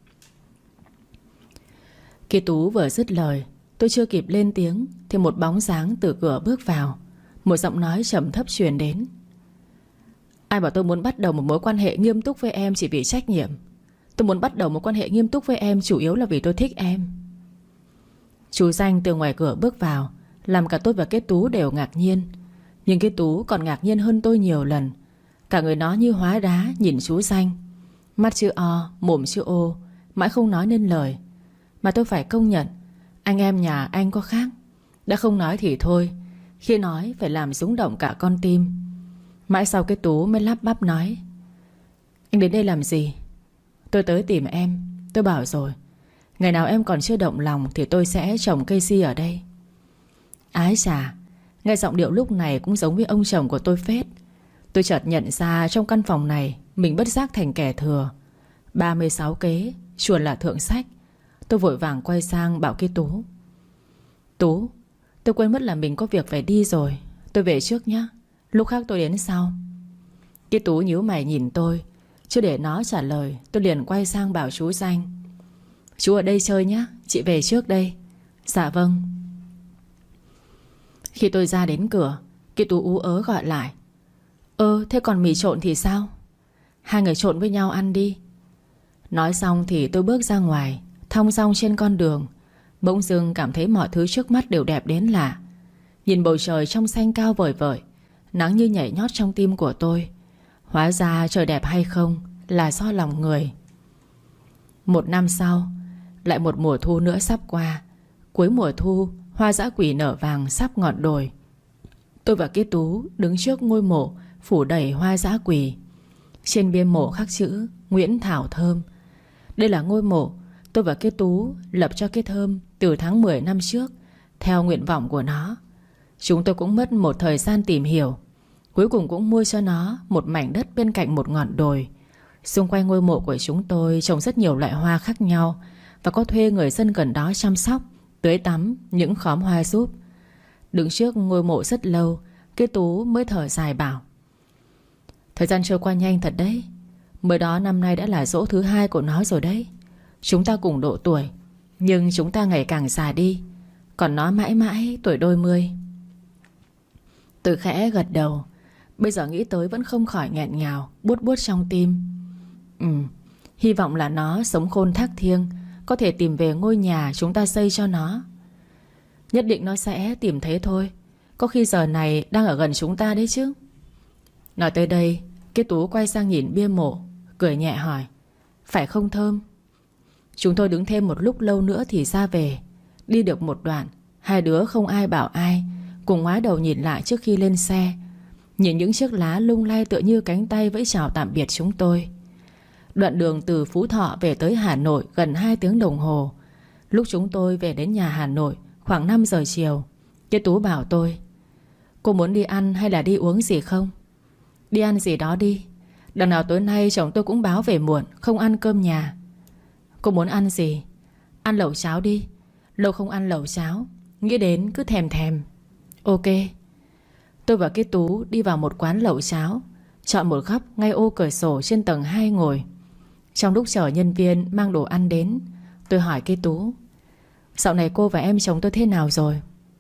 Cái Tú vừa dứt lời, tôi chưa kịp lên tiếng thì một bóng dáng từ cửa bước vào. Một giọng nói trầm thấp truyền đến: ai bảo tôi muốn bắt đầu một mối quan hệ nghiêm túc với em chỉ vì trách nhiệm. Tôi muốn bắt đầu một quan hệ nghiêm túc với em chủ yếu là vì tôi thích em. Chú Danh từ ngoài cửa bước vào, làm cả tôi và cái Tú đều ngạc nhiên. Nhưng cái Tú còn ngạc nhiên hơn tôi nhiều lần. Cả người nó như hóa đá nhìn chú Danh, mắt chữ O, mồm chữ O, mãi không nói nên lời. Mà tôi phải công nhận, anh em nhà anh có khác. Đã không nói thì thôi, khi nói phải làm rung động cả con tim. Mãi sau cái Tú mới lắp bắp nói: anh đến đây làm gì? Tôi tới tìm em. Tôi bảo rồi, ngày nào em còn chưa động lòng thì tôi sẽ trồng cây si ở đây. Ái chà, nghe giọng điệu lúc này cũng giống với ông chồng của tôi phết. Tôi chợt nhận ra trong căn phòng này mình bất giác thành kẻ thừa. 36 kế, chuồn là thượng sách. Tôi vội vàng quay sang bảo cái Tú: Tú, tôi quên mất là mình có việc phải đi rồi. Tôi về trước nhé, lúc khác tôi đến sau. Cái Tú nhíu mày nhìn tôi. Chưa để nó trả lời, tôi liền quay sang bảo chú Danh: chú ở đây chơi nhé, chị về trước đây. Dạ vâng. Khi tôi ra đến cửa, cái Tú ú ớ gọi lại: thế còn mì trộn thì sao? Hai người trộn với nhau ăn đi. Nói xong thì tôi bước ra ngoài. Thong dong trên con đường, bỗng dưng cảm thấy mọi thứ trước mắt đều đẹp đến lạ. Nhìn bầu trời trong xanh cao vời vợi, nắng như nhảy nhót trong tim của tôi. Hóa ra trời đẹp hay không là do lòng người. Một năm sau, lại một mùa thu nữa sắp qua. Cuối mùa thu, hoa dã quỳ nở vàng sắp ngọn đồi. Tôi và cái Tú đứng trước ngôi mộ phủ đầy hoa dã quỳ. Trên bia mộ khắc chữ Nguyễn Thảo Thơm. Đây là ngôi mộ tôi và cái Tú lập cho cái Thơm từ tháng 10 năm trước, theo nguyện vọng của nó. Chúng tôi cũng mất một thời gian tìm hiểu, cuối cùng cũng mua cho nó một mảnh đất bên cạnh một ngọn đồi. Xung quanh ngôi mộ của chúng tôi trồng rất nhiều loại hoa khác nhau, và có thuê người dân gần đó chăm sóc, tưới tắm những khóm hoa giúp. Đứng trước ngôi mộ rất lâu, cái Tú mới thở dài bảo: thời gian trôi qua nhanh thật đấy. Mới đó năm nay đã là giỗ thứ 2 của nó rồi đấy. Chúng ta cùng độ tuổi, nhưng chúng ta ngày càng già đi, còn nó mãi mãi tuổi đôi mươi. Tôi khẽ gật đầu. Bây giờ nghĩ tới vẫn không khỏi nghẹn ngào, buốt buốt trong tim. Hy vọng là nó sống khôn thác thiêng, có thể tìm về ngôi nhà chúng ta xây cho nó. Nhất định nó sẽ tìm thấy thôi. Có khi giờ này đang ở gần chúng ta đấy chứ. Nói tới đây, cái Tú quay sang nhìn bia mộ, cười nhẹ hỏi: phải không Thơm? Chúng tôi đứng thêm một lúc lâu nữa thì ra về. Đi được một đoạn, hai đứa không ai bảo ai, cùng ngoái đầu nhìn lại trước khi lên xe. Nhìn những chiếc lá lung lay tựa như cánh tay vẫy chào tạm biệt chúng tôi. Đoạn đường từ Phú Thọ về tới Hà Nội gần 2 tiếng đồng hồ. Lúc chúng tôi về đến nhà Hà Nội khoảng 5 giờ chiều, cái Tú bảo tôi: cô muốn đi ăn hay là đi uống gì không? Đi ăn gì đó đi. Đằng nào tối nay chồng tôi cũng báo về muộn, không ăn cơm nhà. Cô muốn ăn gì? Ăn lẩu cháo đi. Lâu không ăn lẩu cháo, nghĩ đến cứ thèm thèm. Ok. Tôi và cái Tú đi vào một quán lẩu cháo, chọn một góc ngay ô cửa sổ trên tầng 2 ngồi. Trong lúc chờ nhân viên mang đồ ăn đến, tôi hỏi cái Tú: dạo này cô và em chồng tôi thế nào rồi?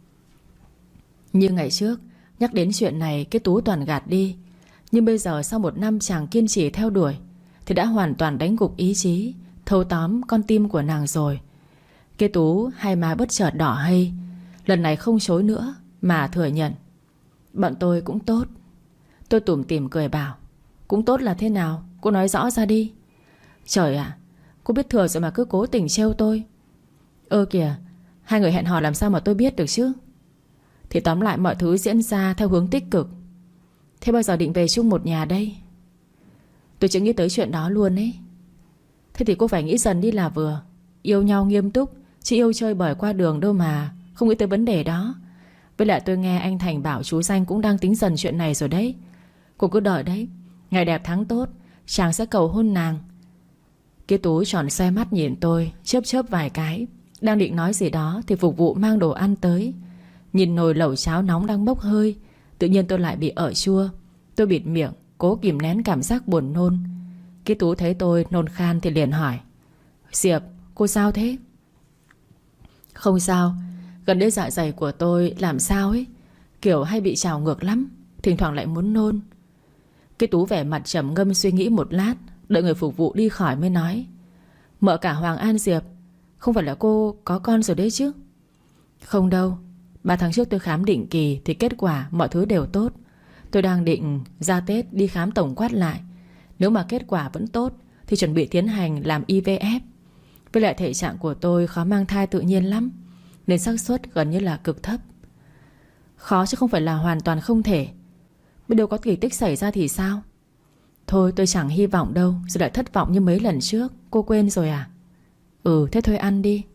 Như ngày trước, nhắc đến chuyện này cái Tú toàn gạt đi. Nhưng bây giờ sau một năm chàng kiên trì theo đuổi thì đã hoàn toàn đánh gục ý chí, thâu tóm con tim của nàng rồi. Cái Tú hai má bất chợt đỏ hây. Lần này không chối nữa mà thừa nhận: bọn tôi cũng tốt. Tôi tủm tỉm cười bảo: cũng tốt là thế nào? Cô nói rõ ra đi. Trời ạ, cô biết thừa rồi mà cứ cố tình trêu tôi. Kìa, hai người hẹn hò làm sao mà tôi biết được chứ? Thì tóm lại mọi thứ diễn ra theo hướng tích cực. Thế bao giờ định về chung một nhà đây? Tôi chưa nghĩ tới chuyện đó luôn ấy. Thế thì cô phải nghĩ dần đi là vừa. Yêu nhau nghiêm túc, chứ yêu chơi bời qua đường đâu mà không nghĩ tới vấn đề đó. Với lại tôi nghe anh Thành bảo chú Danh cũng đang tính dần chuyện này rồi đấy. Cô cứ đợi đấy, ngày đẹp tháng tốt, chàng sẽ cầu hôn nàng. Cái Tú tròn xoe mắt nhìn tôi, chớp chớp vài cái, Đang định nói gì đó thì phục vụ mang đồ ăn tới. Nhìn nồi lẩu cháo nóng đang bốc hơi, tự nhiên tôi lại bị ợ chua. Tôi bịt miệng, cố kìm nén cảm giác buồn nôn. Cái Tú thấy tôi nôn khan thì liền hỏi: Diệp, cô sao thế? Không sao. Gần đây dạ dày của tôi làm sao ấy, kiểu hay bị trào ngược lắm, thỉnh thoảng lại muốn nôn. Cái Tú vẻ mặt trầm ngâm suy nghĩ một lát, đợi người phục vụ đi khỏi mới nói: Mợ cả Hoàng An Diệp, không phải là cô có con rồi đấy chứ? Không đâu, 3 tháng trước tôi khám định kỳ thì kết quả mọi thứ đều tốt. Tôi đang định ra Tết đi khám tổng quát lại. Nếu mà kết quả vẫn tốt thì chuẩn bị tiến hành làm IVF. Với lại thể trạng của tôi khó mang thai tự nhiên lắm, nên xác suất gần như là cực thấp. Khó chứ không phải là hoàn toàn không thể. Biết đâu có kỳ tích xảy ra thì sao? Thôi tôi chẳng hy vọng đâu, rồi lại thất vọng như mấy lần trước. Cô quên rồi à? Ừ, thế thôi ăn đi.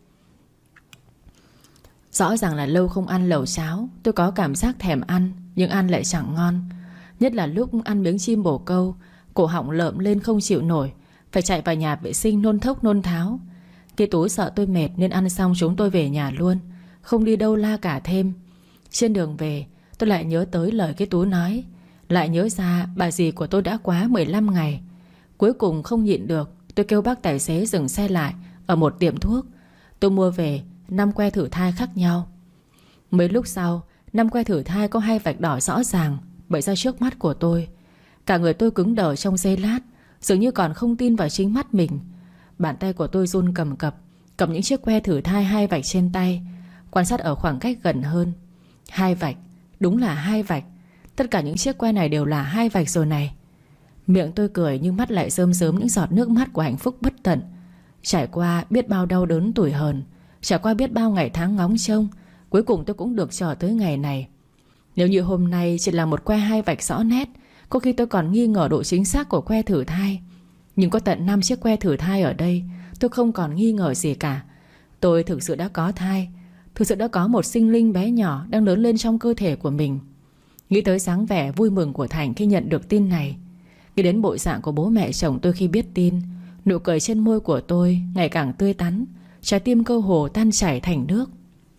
Rõ ràng là lâu không ăn lẩu cháo, tôi có cảm giác thèm ăn, nhưng ăn lại chẳng ngon. Nhất là lúc ăn miếng chim bồ câu, cổ họng lợm lên không chịu nổi, phải chạy vào nhà vệ sinh nôn thốc nôn tháo. Cái Tú sợ tôi mệt nên ăn xong chúng tôi về nhà luôn, không đi đâu la cả thêm. Trên đường về tôi lại nhớ tới lời cái Tú nói, lại nhớ ra bà dì của tôi đã quá 15 ngày. Cuối cùng không nhịn được, tôi kêu bác tài xế dừng xe lại ở một tiệm thuốc. Tôi mua về 5 que thử thai khác nhau. Mấy lúc sau, 5 que thử thai có 2 vạch đỏ rõ ràng bày ra trước mắt của tôi. Cả người tôi cứng đờ trong giây lát, dường như còn không tin vào chính mắt mình. Bàn tay của tôi run cầm cập, cầm những chiếc que thử thai 2 vạch trên tay, quan sát ở khoảng cách gần hơn. 2 vạch, đúng là 2 vạch. Tất cả những chiếc que này đều là 2 vạch rồi này. Miệng tôi cười nhưng mắt lại rơm rớm những giọt nước mắt của hạnh phúc bất tận. Trải qua biết bao đau đớn tủi hờn, trải qua biết bao ngày tháng ngóng trông, cuối cùng tôi cũng được chờ tới ngày này. Nếu như hôm nay chỉ là một que 2 vạch rõ nét, có khi tôi còn nghi ngờ độ chính xác của que thử thai. Nhưng có tận 5 chiếc que thử thai ở đây, tôi không còn nghi ngờ gì cả. Tôi thực sự đã có thai, thực sự đã có một sinh linh bé nhỏ đang lớn lên trong cơ thể của mình. Nghĩ tới dáng vẻ vui mừng của Thành khi nhận được tin này, nghĩ đến bộ dạng của bố mẹ chồng tôi khi biết tin, nụ cười trên môi của tôi ngày càng tươi tắn, trái tim cơ hồ tan chảy thành nước.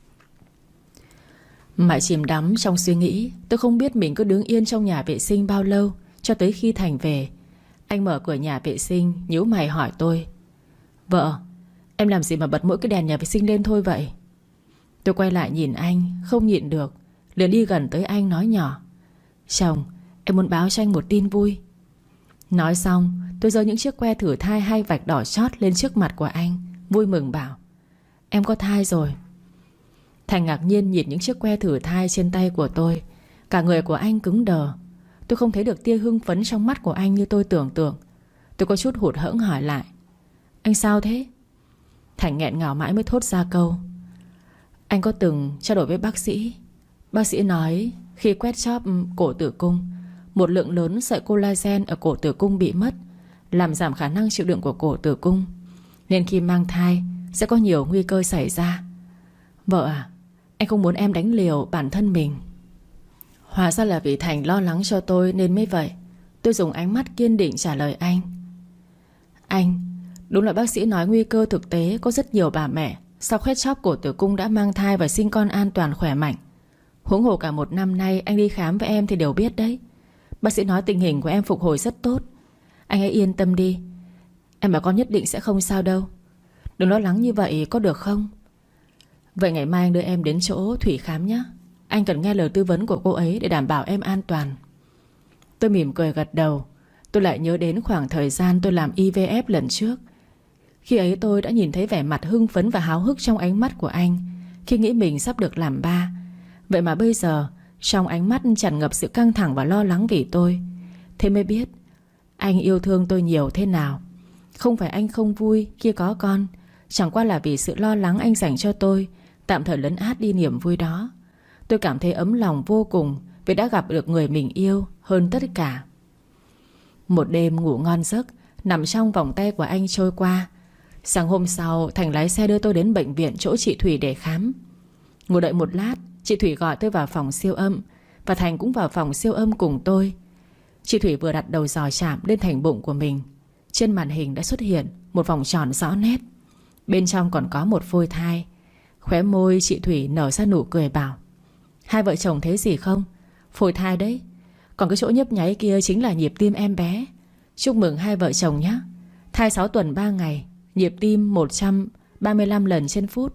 Mãi chìm đắm trong suy nghĩ, tôi không biết mình cứ đứng yên trong nhà vệ sinh bao lâu, cho tới khi Thành về. Anh mở cửa nhà vệ sinh, nhíu mày hỏi tôi: Vợ, em làm gì mà bật mỗi cái đèn nhà vệ sinh lên thôi vậy? Tôi quay lại nhìn anh, không nhịn được, liền đi gần tới anh nói nhỏ: Chồng, em muốn báo cho anh một tin vui. Nói xong, tôi giơ những chiếc que thử thai 2 vạch đỏ chót lên trước mặt của anh, vui mừng bảo: Em có thai rồi. Thành ngạc nhiên nhìn những chiếc que thử thai trên tay của tôi. Cả người của anh cứng đờ. Tôi không thấy được tia hưng phấn trong mắt của anh như tôi tưởng tượng. Tôi có chút hụt hẫng hỏi lại: Anh sao thế? Thành nghẹn ngào mãi mới thốt ra câu: Anh có từng trao đổi với bác sĩ. Bác sĩ nói khi quét chóp cổ tử cung, một lượng lớn sợi collagen ở cổ tử cung bị mất, làm giảm khả năng chịu đựng của cổ tử cung, nên khi mang thai sẽ có nhiều nguy cơ xảy ra. Vợ à, anh không muốn em đánh liều bản thân mình. Hóa ra là vì Thành lo lắng cho tôi nên mới vậy. Tôi dùng ánh mắt kiên định trả lời anh: Anh, đúng là bác sĩ nói nguy cơ thực tế có rất nhiều bà mẹ sau khoét chóp cổ tử cung đã mang thai và sinh con an toàn khỏe mạnh. Huống hồ cả 1 năm nay anh đi khám với em thì đều biết đấy. Bác sĩ nói tình hình của em phục hồi rất tốt. Anh hãy yên tâm đi, em bảo con nhất định sẽ không sao đâu. Đừng lo lắng như vậy có được không? Vậy ngày mai anh đưa em đến chỗ Thủy khám nhé. Anh cần nghe lời tư vấn của cô ấy để đảm bảo em an toàn. Tôi mỉm cười gật đầu. Tôi lại nhớ đến khoảng thời gian tôi làm IVF lần trước. Khi ấy tôi đã nhìn thấy vẻ mặt hưng phấn và háo hức trong ánh mắt của anh khi nghĩ mình sắp được làm ba. Vậy mà bây giờ trong ánh mắt tràn ngập sự căng thẳng và lo lắng vì tôi. Thế mới biết anh yêu thương tôi nhiều thế nào. Không phải anh không vui khi có con, chẳng qua là vì sự lo lắng anh dành cho tôi tạm thời lấn át đi niềm vui đó. Tôi cảm thấy ấm lòng vô cùng vì đã gặp được người mình yêu hơn tất cả. Một đêm ngủ ngon giấc, nằm trong vòng tay của anh trôi qua. Sáng hôm sau, Thành lái xe đưa tôi đến bệnh viện chỗ chị Thủy để khám. Ngồi đợi một lát, chị Thủy gọi tôi vào phòng siêu âm, và Thành cũng vào phòng siêu âm cùng tôi. Chị Thủy vừa đặt đầu giò chạm lên thành bụng của mình. Trên màn hình đã xuất hiện một vòng tròn rõ nét. Bên trong còn có một phôi thai. Khóe môi chị Thủy nở ra nụ cười bảo: Hai vợ chồng thấy gì không? Phôi thai đấy. Còn cái chỗ nhấp nháy kia chính là nhịp tim em bé. Chúc mừng hai vợ chồng nhé. Thai 6 tuần 3 ngày, nhịp tim 135 lần trên phút.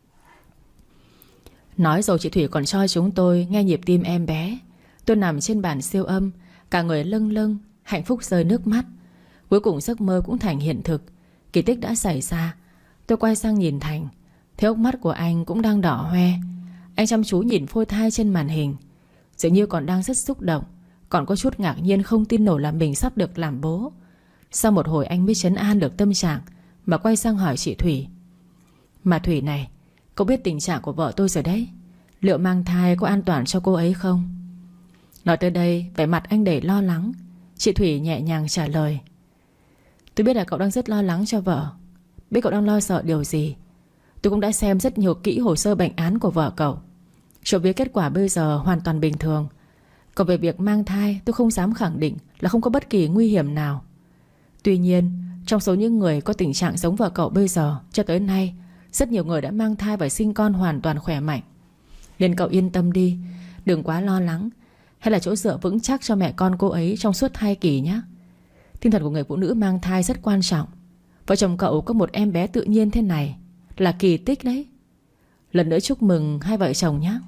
Nói rồi chị Thủy còn cho chúng tôi nghe nhịp tim em bé. Tôi nằm trên bàn siêu âm, cả người lâng lâng, hạnh phúc rơi nước mắt. Cuối cùng giấc mơ cũng thành hiện thực. Kỳ tích đã xảy ra. Tôi quay sang nhìn Thành, thấy hốc mắt của anh cũng đang đỏ hoe. Anh chăm chú nhìn phôi thai trên màn hình, dường như còn đang rất xúc động, còn có chút ngạc nhiên không tin nổi là mình sắp được làm bố. Sau một hồi anh mới trấn an được tâm trạng, mà quay sang hỏi chị Thủy: Mà Thủy này, cậu biết tình trạng của vợ tôi rồi đấy. Liệu mang thai có an toàn cho cô ấy không? Nói tới đây, vẻ mặt anh đầy lo lắng. Chị Thủy nhẹ nhàng trả lời: Tôi biết là cậu đang rất lo lắng cho vợ. Biết cậu đang lo sợ điều gì. Tôi cũng đã xem rất nhiều kỹ hồ sơ bệnh án của vợ cậu. Trộm vía kết quả bây giờ hoàn toàn bình thường. Còn về việc mang thai, tôi không dám khẳng định là không có bất kỳ nguy hiểm nào. Tuy nhiên, trong số những người có tình trạng giống vợ cậu bây giờ, cho tới nay rất nhiều người đã mang thai và sinh con hoàn toàn khỏe mạnh. Nên cậu yên tâm đi, đừng quá lo lắng, hay là chỗ dựa vững chắc cho mẹ con cô ấy trong suốt thai kỳ nhé. Tinh thần của người phụ nữ mang thai rất quan trọng. Vợ chồng cậu có một em bé tự nhiên thế này là kỳ tích đấy. Lần nữa chúc mừng hai vợ chồng nhé.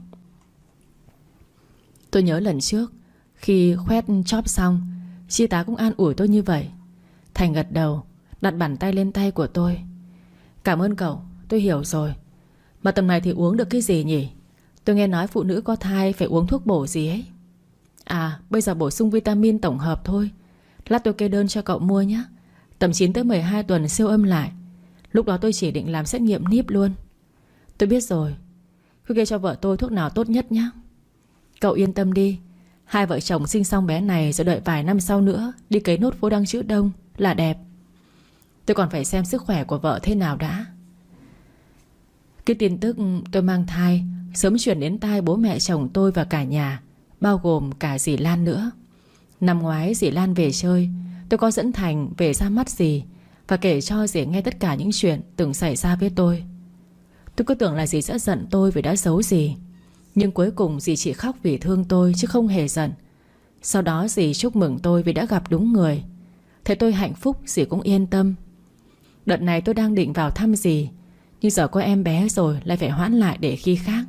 Tôi nhớ lần trước khi khoét chóp xong, chị tá cũng an ủi tôi như vậy. Thành gật đầu, đặt bàn tay lên tay của tôi. Cảm ơn cậu, tôi hiểu rồi. Mà tầm này thì uống được cái gì nhỉ? Tôi nghe nói phụ nữ có thai phải uống thuốc bổ gì ấy. À, bây giờ bổ sung vitamin tổng hợp thôi. Lát tôi kê đơn cho cậu mua nhé. Tầm 9 tới 12 tuần siêu âm lại. Lúc đó tôi chỉ định làm xét nghiệm níp luôn. Tôi biết rồi. Cứ kê cho vợ tôi thuốc nào tốt nhất nhé. Cậu yên tâm đi. Hai vợ chồng sinh xong bé này rồi đợi vài năm sau nữa đi cấy nốt phố Đăng Chữ Đông là đẹp. Tôi còn phải xem sức khỏe của vợ thế nào đã. Cái tin tức tôi mang thai sớm chuyển đến tai bố mẹ chồng tôi và cả nhà, bao gồm cả dì Lan nữa. Năm ngoái dì Lan về chơi, tôi có dẫn Thành về ra mắt dì và kể cho dì nghe tất cả những chuyện từng xảy ra với tôi. Tôi cứ tưởng là dì sẽ giận tôi vì đã giấu dì, nhưng cuối cùng dì chỉ khóc vì thương tôi chứ không hề giận. Sau đó dì chúc mừng tôi vì đã gặp đúng người. Thấy tôi hạnh phúc, dì cũng yên tâm. Đợt này tôi đang định vào thăm dì, nhưng giờ có em bé rồi lại phải hoãn lại để khi khác.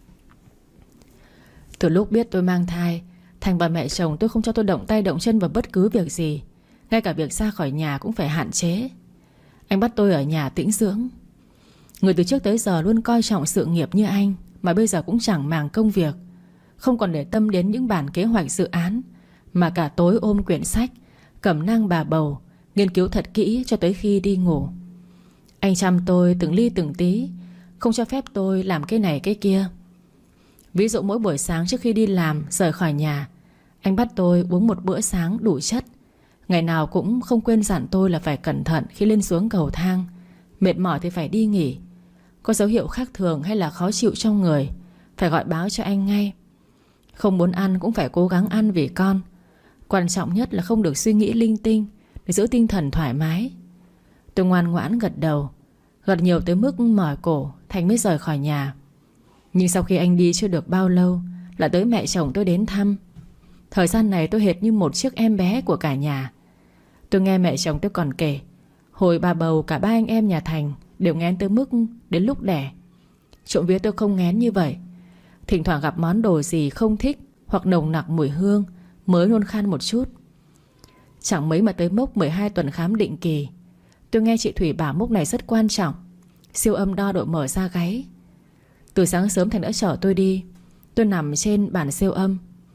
Từ lúc biết tôi mang thai, Thành và mẹ chồng tôi không cho tôi động tay động chân vào bất cứ việc gì. Ngay cả việc ra khỏi nhà cũng phải hạn chế. Anh bắt tôi ở nhà tĩnh dưỡng. Người từ trước tới giờ luôn coi trọng sự nghiệp như anh, mà bây giờ cũng chẳng màng công việc, không còn để tâm đến những bản kế hoạch dự án, mà cả tối ôm quyển sách, cẩm nang bà bầu, nghiên cứu thật kỹ cho tới khi đi ngủ. Anh chăm tôi từng ly từng tí, không cho phép tôi làm cái này cái kia. Ví dụ mỗi buổi sáng trước khi đi làm, rời khỏi nhà, anh bắt tôi uống một bữa sáng đủ chất. Ngày nào cũng không quên dặn tôi là phải cẩn thận khi lên xuống cầu thang. Mệt mỏi thì phải đi nghỉ. Có dấu hiệu khác thường hay là khó chịu trong người, phải gọi báo cho anh ngay. Không muốn ăn cũng phải cố gắng ăn vì con. Quan trọng nhất là không được suy nghĩ linh tinh, để giữ tinh thần thoải mái. Tôi ngoan ngoãn gật đầu. Gật nhiều tới mức mỏi cổ, Thành mới rời khỏi nhà. Nhưng sau khi anh đi chưa được bao lâu, là tới mẹ chồng tôi đến thăm. Thời gian này tôi hệt như một chiếc em bé của cả nhà. Tôi nghe mẹ chồng tôi còn kể, hồi bà bầu cả ba anh em nhà Thành đều nghén tới mức đến lúc đẻ. Trộm vía tôi không nghén như vậy. Thỉnh thoảng gặp món đồ gì không thích hoặc nồng nặc mùi hương mới nôn khan một chút. Chẳng mấy mà tới mốc 12 tuần khám định kỳ, tôi nghe chị Thủy bảo mốc này rất quan trọng. Siêu âm đo độ mở da gáy. Từ sáng sớm Thành đã chở tôi đi. Tôi nằm trên bàn siêu âm.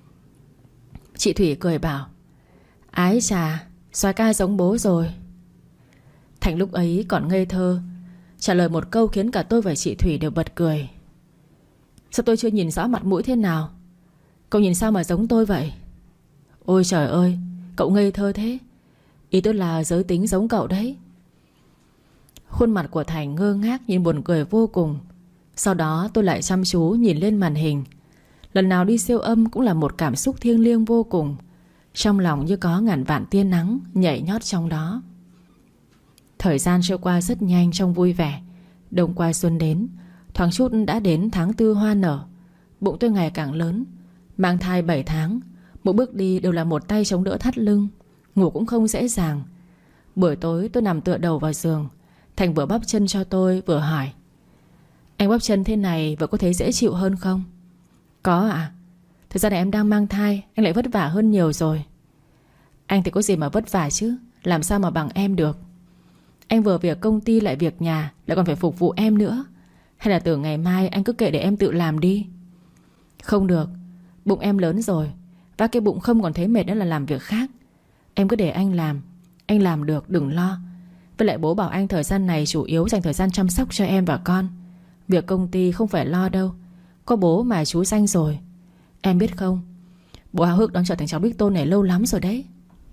Chị Thủy cười bảo: Ái chà, soái ca giống bố rồi. Thành lúc ấy còn ngây thơ, trả lời một câu khiến cả tôi và chị Thủy đều bật cười. Sao tôi chưa nhìn rõ mặt mũi thế nào? Cậu nhìn sao mà giống tôi vậy? Ôi trời ơi, cậu ngây thơ thế. Ý tôi là giới tính giống cậu đấy. Khuôn mặt của Thành ngơ ngác nhìn buồn cười vô cùng. Sau đó tôi lại chăm chú nhìn lên màn hình. Lần nào đi siêu âm cũng là một cảm xúc thiêng liêng vô cùng. Trong lòng như có ngàn vạn tia nắng nhảy nhót trong đó. Thời gian trôi qua rất nhanh trong vui vẻ. Đông qua xuân đến, Thoáng chút đã đến tháng tư hoa nở. Bụng tôi ngày càng lớn. Mang thai 7 tháng, mỗi bước đi đều là một tay chống đỡ thắt lưng. Ngủ cũng không dễ dàng. Buổi tối tôi nằm tựa đầu vào giường, Thành vừa bắp chân cho tôi vừa hỏi: anh bắp chân thế này vợ có thấy dễ chịu hơn không? Có ạ. Thực ra là em đang mang thai, anh lại vất vả hơn nhiều rồi. Anh thì có gì mà vất vả chứ, làm sao mà bằng em được. Anh vừa việc công ty lại việc nhà, lại còn phải phục vụ em nữa. Hay là từ ngày mai anh cứ kệ để em tự làm đi? Không được, bụng em lớn rồi, và cái bụng không còn thấy mệt nữa là làm việc khác. Em cứ để anh làm. Anh làm được, đừng lo. Với lại bố bảo anh thời gian này chủ yếu dành thời gian chăm sóc cho em và con. Việc công ty không phải lo đâu, có bố mà chú danh rồi. Em biết không, bố háo hức đón trở thành cháu đích tôn này lâu lắm rồi đấy.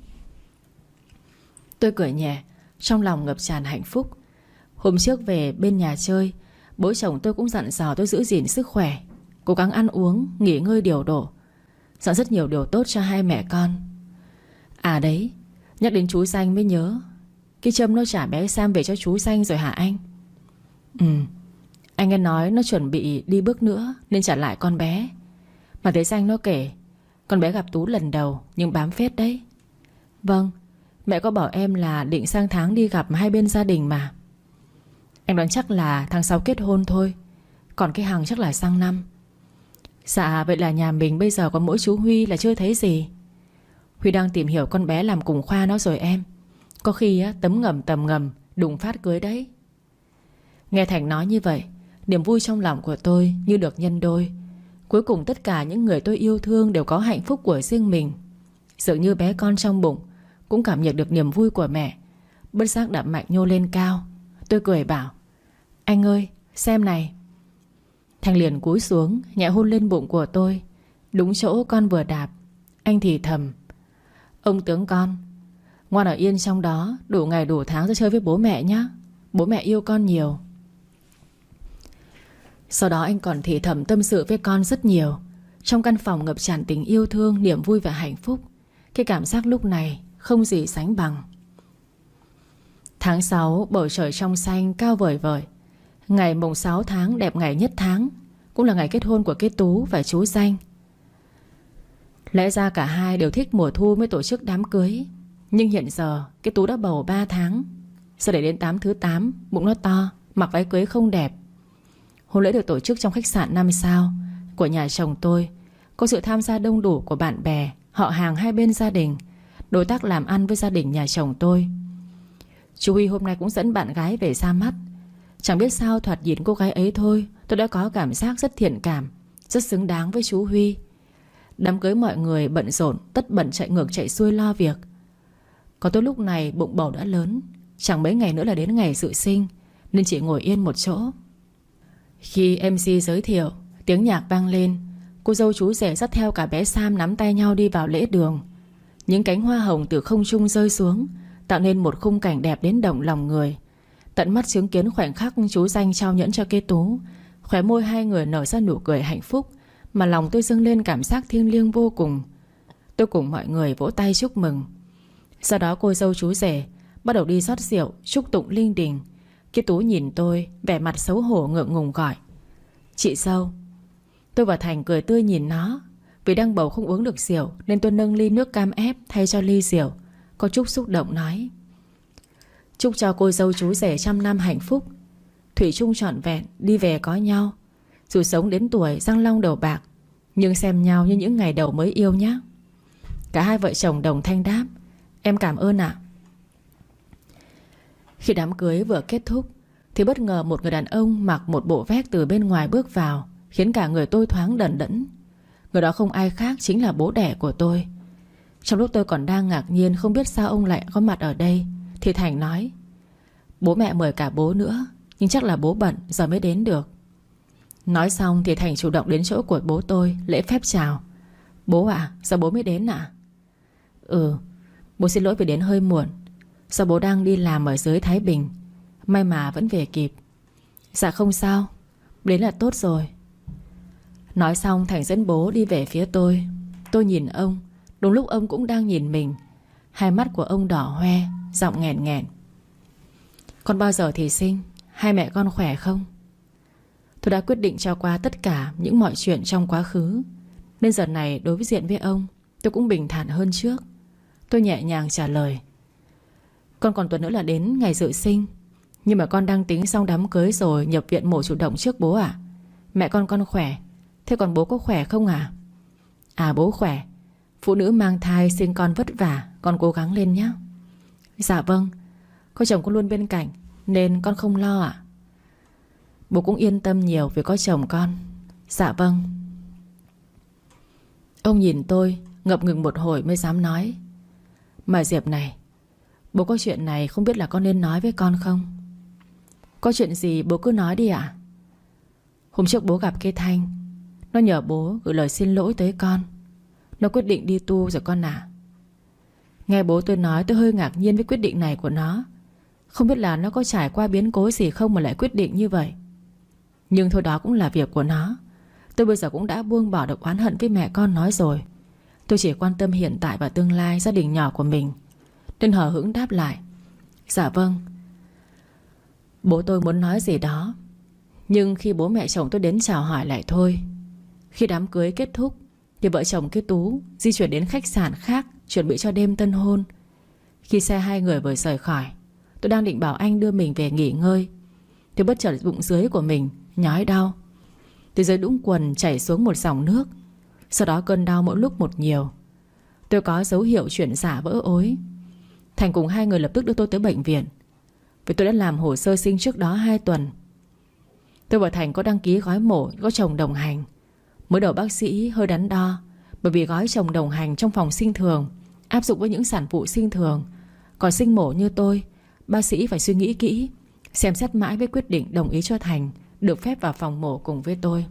Tôi cười nhẹ, trong lòng ngập tràn hạnh phúc. Hôm trước về bên nhà chơi, bố chồng tôi cũng dặn dò tôi giữ gìn sức khỏe, cố gắng ăn uống, nghỉ ngơi điều độ, dặn rất nhiều điều tốt cho hai mẹ con. À đấy, nhắc đến chú Danh mới nhớ, cái Trâm nó trả bé Sam về cho chú Danh rồi hả anh? Ừ, anh nghe nói nó chuẩn bị đi bước nữa nên trả lại con bé. Mà thấy Danh nó kể, con bé gặp Tú lần đầu nhưng bám phết đấy. Vâng, mẹ có bảo em là định sang tháng đi gặp hai bên gia đình mà. Anh đoán chắc là tháng 6 kết hôn thôi, còn cái Hằng chắc là sang năm. Dạ, vậy là nhà mình bây giờ có mỗi chú Huy là chưa thấy gì. Huy đang tìm hiểu con bé làm cùng khoa nó rồi em. Có khi á, tầm ngầm đùng phát cưới đấy. Nghe Thành nói như vậy, niềm vui trong lòng của tôi như được nhân đôi. Cuối cùng tất cả những người tôi yêu thương đều có hạnh phúc của riêng mình. Dường như bé con trong bụng cũng cảm nhận được niềm vui của mẹ, bất giác đạp mạnh nhô lên cao. Tôi cười bảo: anh ơi, xem này. Thành liền cúi xuống nhẹ hôn lên bụng của tôi, đúng chỗ con vừa đạp. Anh thì thầm: ông tướng con, ngoan ở yên trong đó, đủ ngày đủ tháng ra chơi với bố mẹ nhé. Bố mẹ yêu con nhiều. Sau đó anh còn thì thầm tâm sự với con rất nhiều. Trong căn phòng ngập tràn tình yêu thương, niềm vui và hạnh phúc. Cái cảm giác lúc này không gì sánh bằng. Tháng 6, bầu trời trong xanh cao vời vời. Ngày mùng 6 tháng đẹp ngày nhất tháng, cũng là ngày kết hôn của cái Tú và chú Danh. Lẽ ra cả hai đều thích mùa thu mới tổ chức đám cưới, nhưng hiện giờ cái Tú đã bầu 3 tháng. Giờ để đến thứ 8, bụng nó to, mặc váy cưới không đẹp. Hôn lễ được tổ chức trong khách sạn 5 sao của nhà chồng tôi, có sự tham gia đông đủ của bạn bè, họ hàng hai bên gia đình, đối tác làm ăn với gia đình nhà chồng tôi. Chú Huy hôm nay cũng dẫn bạn gái về ra mắt. Chẳng biết sao thoạt nhìn cô gái ấy thôi, tôi đã có cảm giác rất thiện cảm, rất xứng đáng với chú Huy. Đám cưới mọi người bận rộn, tất bận chạy ngược chạy xuôi lo việc. Còn tôi lúc này bụng bầu đã lớn, chẳng mấy ngày nữa là đến ngày dự sinh, nên chỉ ngồi yên một chỗ. Khi MC giới thiệu, tiếng nhạc vang lên, cô dâu chú rể dắt theo cả bé Sam nắm tay nhau đi vào lễ đường. Những cánh hoa hồng từ không trung rơi xuống, tạo nên một khung cảnh đẹp đến động lòng người. Tận mắt chứng kiến khoảnh khắc chú Danh trao nhẫn cho cái Tú, khóe môi hai người nở ra nụ cười hạnh phúc, mà lòng tôi dâng lên cảm giác thiêng liêng vô cùng. Tôi cùng mọi người vỗ tay chúc mừng. Sau đó cô dâu chú rể bắt đầu đi rót rượu, chúc tụng linh đình. Cái Tú nhìn tôi, vẻ mặt xấu hổ ngượng ngùng gọi: chị dâu. Tôi và Thành cười tươi nhìn nó. Vì đang bầu không uống được rượu nên tôi nâng ly nước cam ép thay cho ly rượu, có chút xúc động nói: chúc cho cô dâu chú rể trăm năm hạnh phúc, thủy chung trọn vẹn, đi về có nhau. Dù sống đến tuổi răng long đầu bạc, nhưng xem nhau như những ngày đầu mới yêu nhé. Cả hai vợ chồng đồng thanh đáp: em cảm ơn ạ. Khi đám cưới vừa kết thúc thì bất ngờ một người đàn ông mặc một bộ vest từ bên ngoài bước vào, khiến cả người tôi thoáng đần đẫn. Người đó không ai khác chính là bố đẻ của tôi. Trong lúc tôi còn đang ngạc nhiên không biết sao ông lại có mặt ở đây, thì Thành nói: bố mẹ mời cả bố nữa, nhưng chắc là bố bận giờ mới đến được. Nói xong thì Thành chủ động đến chỗ của bố tôi, lễ phép chào: bố ạ, sao bố mới đến ạ? Ừ, bố xin lỗi vì đến hơi muộn. Sao bố đang đi làm ở dưới Thái Bình, may mà vẫn về kịp. Dạ không sao, đến là tốt rồi. Nói xong Thành dẫn bố đi về phía tôi. Tôi nhìn ông, đúng lúc ông cũng đang nhìn mình. Hai mắt của ông đỏ hoe, giọng nghẹn nghẹn: con bao giờ thì sinh? Hai mẹ con khỏe không? Tôi đã quyết định cho qua tất cả những mọi chuyện trong quá khứ, nên giờ này đối với diện với ông, tôi cũng bình thản hơn trước. Tôi nhẹ nhàng trả lời: Con còn tuần nữa là đến ngày dự sinh, nhưng mà con đang tính xong đám cưới rồi nhập viện mổ chủ động trước bố ạ. Mẹ con khỏe. Thế còn bố có khỏe không ạ? À bố khỏe. Phụ nữ mang thai sinh con vất vả, con cố gắng lên nhé. Dạ vâng. Có chồng con luôn bên cạnh nên con không lo ạ. Bố cũng yên tâm nhiều vì có chồng con. Dạ vâng. Ông nhìn tôi ngập ngừng một hồi mới dám nói: Mà Diệp này, bố có chuyện này không biết là con nên nói với con không? Có chuyện gì bố cứ nói đi ạ. Hôm trước bố gặp cái Thanh, nó nhờ bố gửi lời xin lỗi tới con. Nó quyết định đi tu rồi con ạ. Nghe bố tôi nói tôi hơi ngạc nhiên với quyết định này của nó. Không biết là nó có trải qua biến cố gì không mà lại quyết định như vậy. Nhưng thôi đó cũng là việc của nó. Tôi bây giờ cũng đã buông bỏ được oán hận với mẹ con nói rồi. Tôi chỉ quan tâm hiện tại và tương lai gia đình nhỏ của mình, nên hờ hững đáp lại: Dạ vâng. Bố tôi muốn nói gì đó, nhưng khi bố mẹ chồng tôi đến chào hỏi lại thôi. Khi đám cưới kết thúc thì vợ chồng cái Tú di chuyển đến khách sạn khác, chuẩn bị cho đêm tân hôn. Khi xe hai người vừa rời khỏi, tôi đang định bảo anh đưa mình về nghỉ ngơi thì bất chợt bụng dưới của mình nhói đau. Từ dưới đũng quần chảy xuống một dòng nước. Sau đó cơn đau mỗi lúc một nhiều. Tôi có dấu hiệu chuyển dạ vỡ ối. Thành cùng hai người lập tức đưa tôi tới bệnh viện, vì tôi đã làm hồ sơ sinh trước đó 2 tuần. Tôi và Thành có đăng ký gói mổ có chồng đồng hành. Mới đầu bác sĩ hơi đắn đo, bởi vì gói chồng đồng hành trong phòng sinh thường áp dụng với những sản phụ sinh thường. Còn sinh mổ như tôi, bác sĩ phải suy nghĩ kỹ, xem xét mãi mới quyết định đồng ý cho Thành được phép vào phòng mổ cùng với tôi.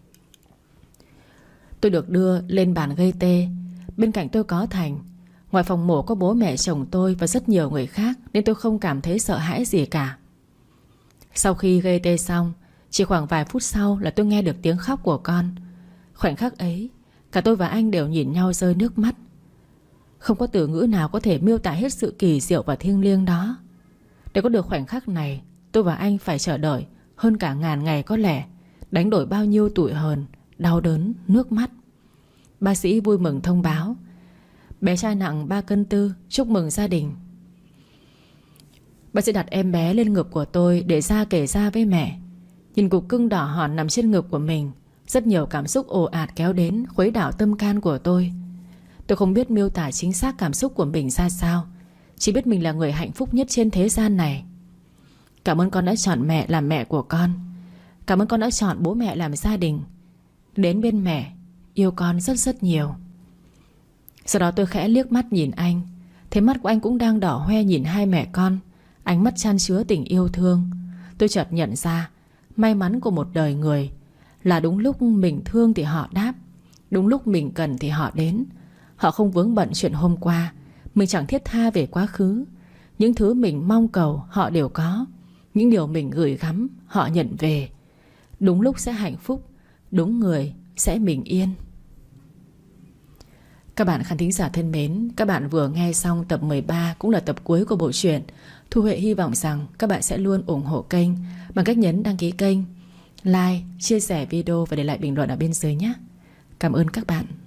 Tôi được đưa lên bàn gây tê. Bên cạnh tôi có Thành. Ngoài phòng mổ có bố mẹ chồng tôi và rất nhiều người khác, nên tôi không cảm thấy sợ hãi gì cả. Sau khi gây tê xong, chỉ khoảng vài phút sau là tôi nghe được tiếng khóc của con. Khoảnh khắc ấy, cả tôi và anh đều nhìn nhau rơi nước mắt. Không có từ ngữ nào có thể miêu tả hết sự kỳ diệu và thiêng liêng đó. Để có được khoảnh khắc này, tôi và anh phải chờ đợi hơn cả ngàn ngày có lẽ, đánh đổi bao nhiêu tủi hờn, đau đớn, nước mắt. Bác sĩ vui mừng thông báo: Bé trai nặng 3 cân 4, chúc mừng gia đình. Bác sĩ đặt em bé lên ngực của tôi để ra kể ra với mẹ. Nhìn cục cưng đỏ hòn nằm trên ngực của mình, rất nhiều cảm xúc ồ ạt kéo đến, khuấy đảo tâm can của tôi. Tôi không biết miêu tả chính xác cảm xúc của mình ra sao, chỉ biết mình là người hạnh phúc nhất trên thế gian này. Cảm ơn con đã chọn mẹ làm mẹ của con. Cảm ơn con đã chọn bố mẹ làm gia đình. Đến bên mẹ, yêu con rất rất nhiều. Sau đó tôi khẽ liếc mắt nhìn anh, thấy mắt của anh cũng đang đỏ hoe nhìn hai mẹ con, ánh mắt chan chứa tình yêu thương. Tôi chợt nhận ra may mắn của một đời người là đúng lúc mình thương thì họ đáp, đúng lúc mình cần thì họ đến. Họ không vướng bận chuyện hôm qua, mình chẳng thiết tha về quá khứ. Những thứ mình mong cầu họ đều có, những điều mình gửi gắm họ nhận về. Đúng lúc sẽ hạnh phúc, đúng người sẽ bình yên. Các bạn khán thính giả thân mến, các bạn vừa nghe xong tập 13, cũng là tập cuối của bộ truyện. Thu Huệ hy vọng rằng các bạn sẽ luôn ủng hộ kênh bằng cách nhấn đăng ký kênh, like, chia sẻ video và để lại bình luận ở bên dưới nhé. Cảm ơn các bạn.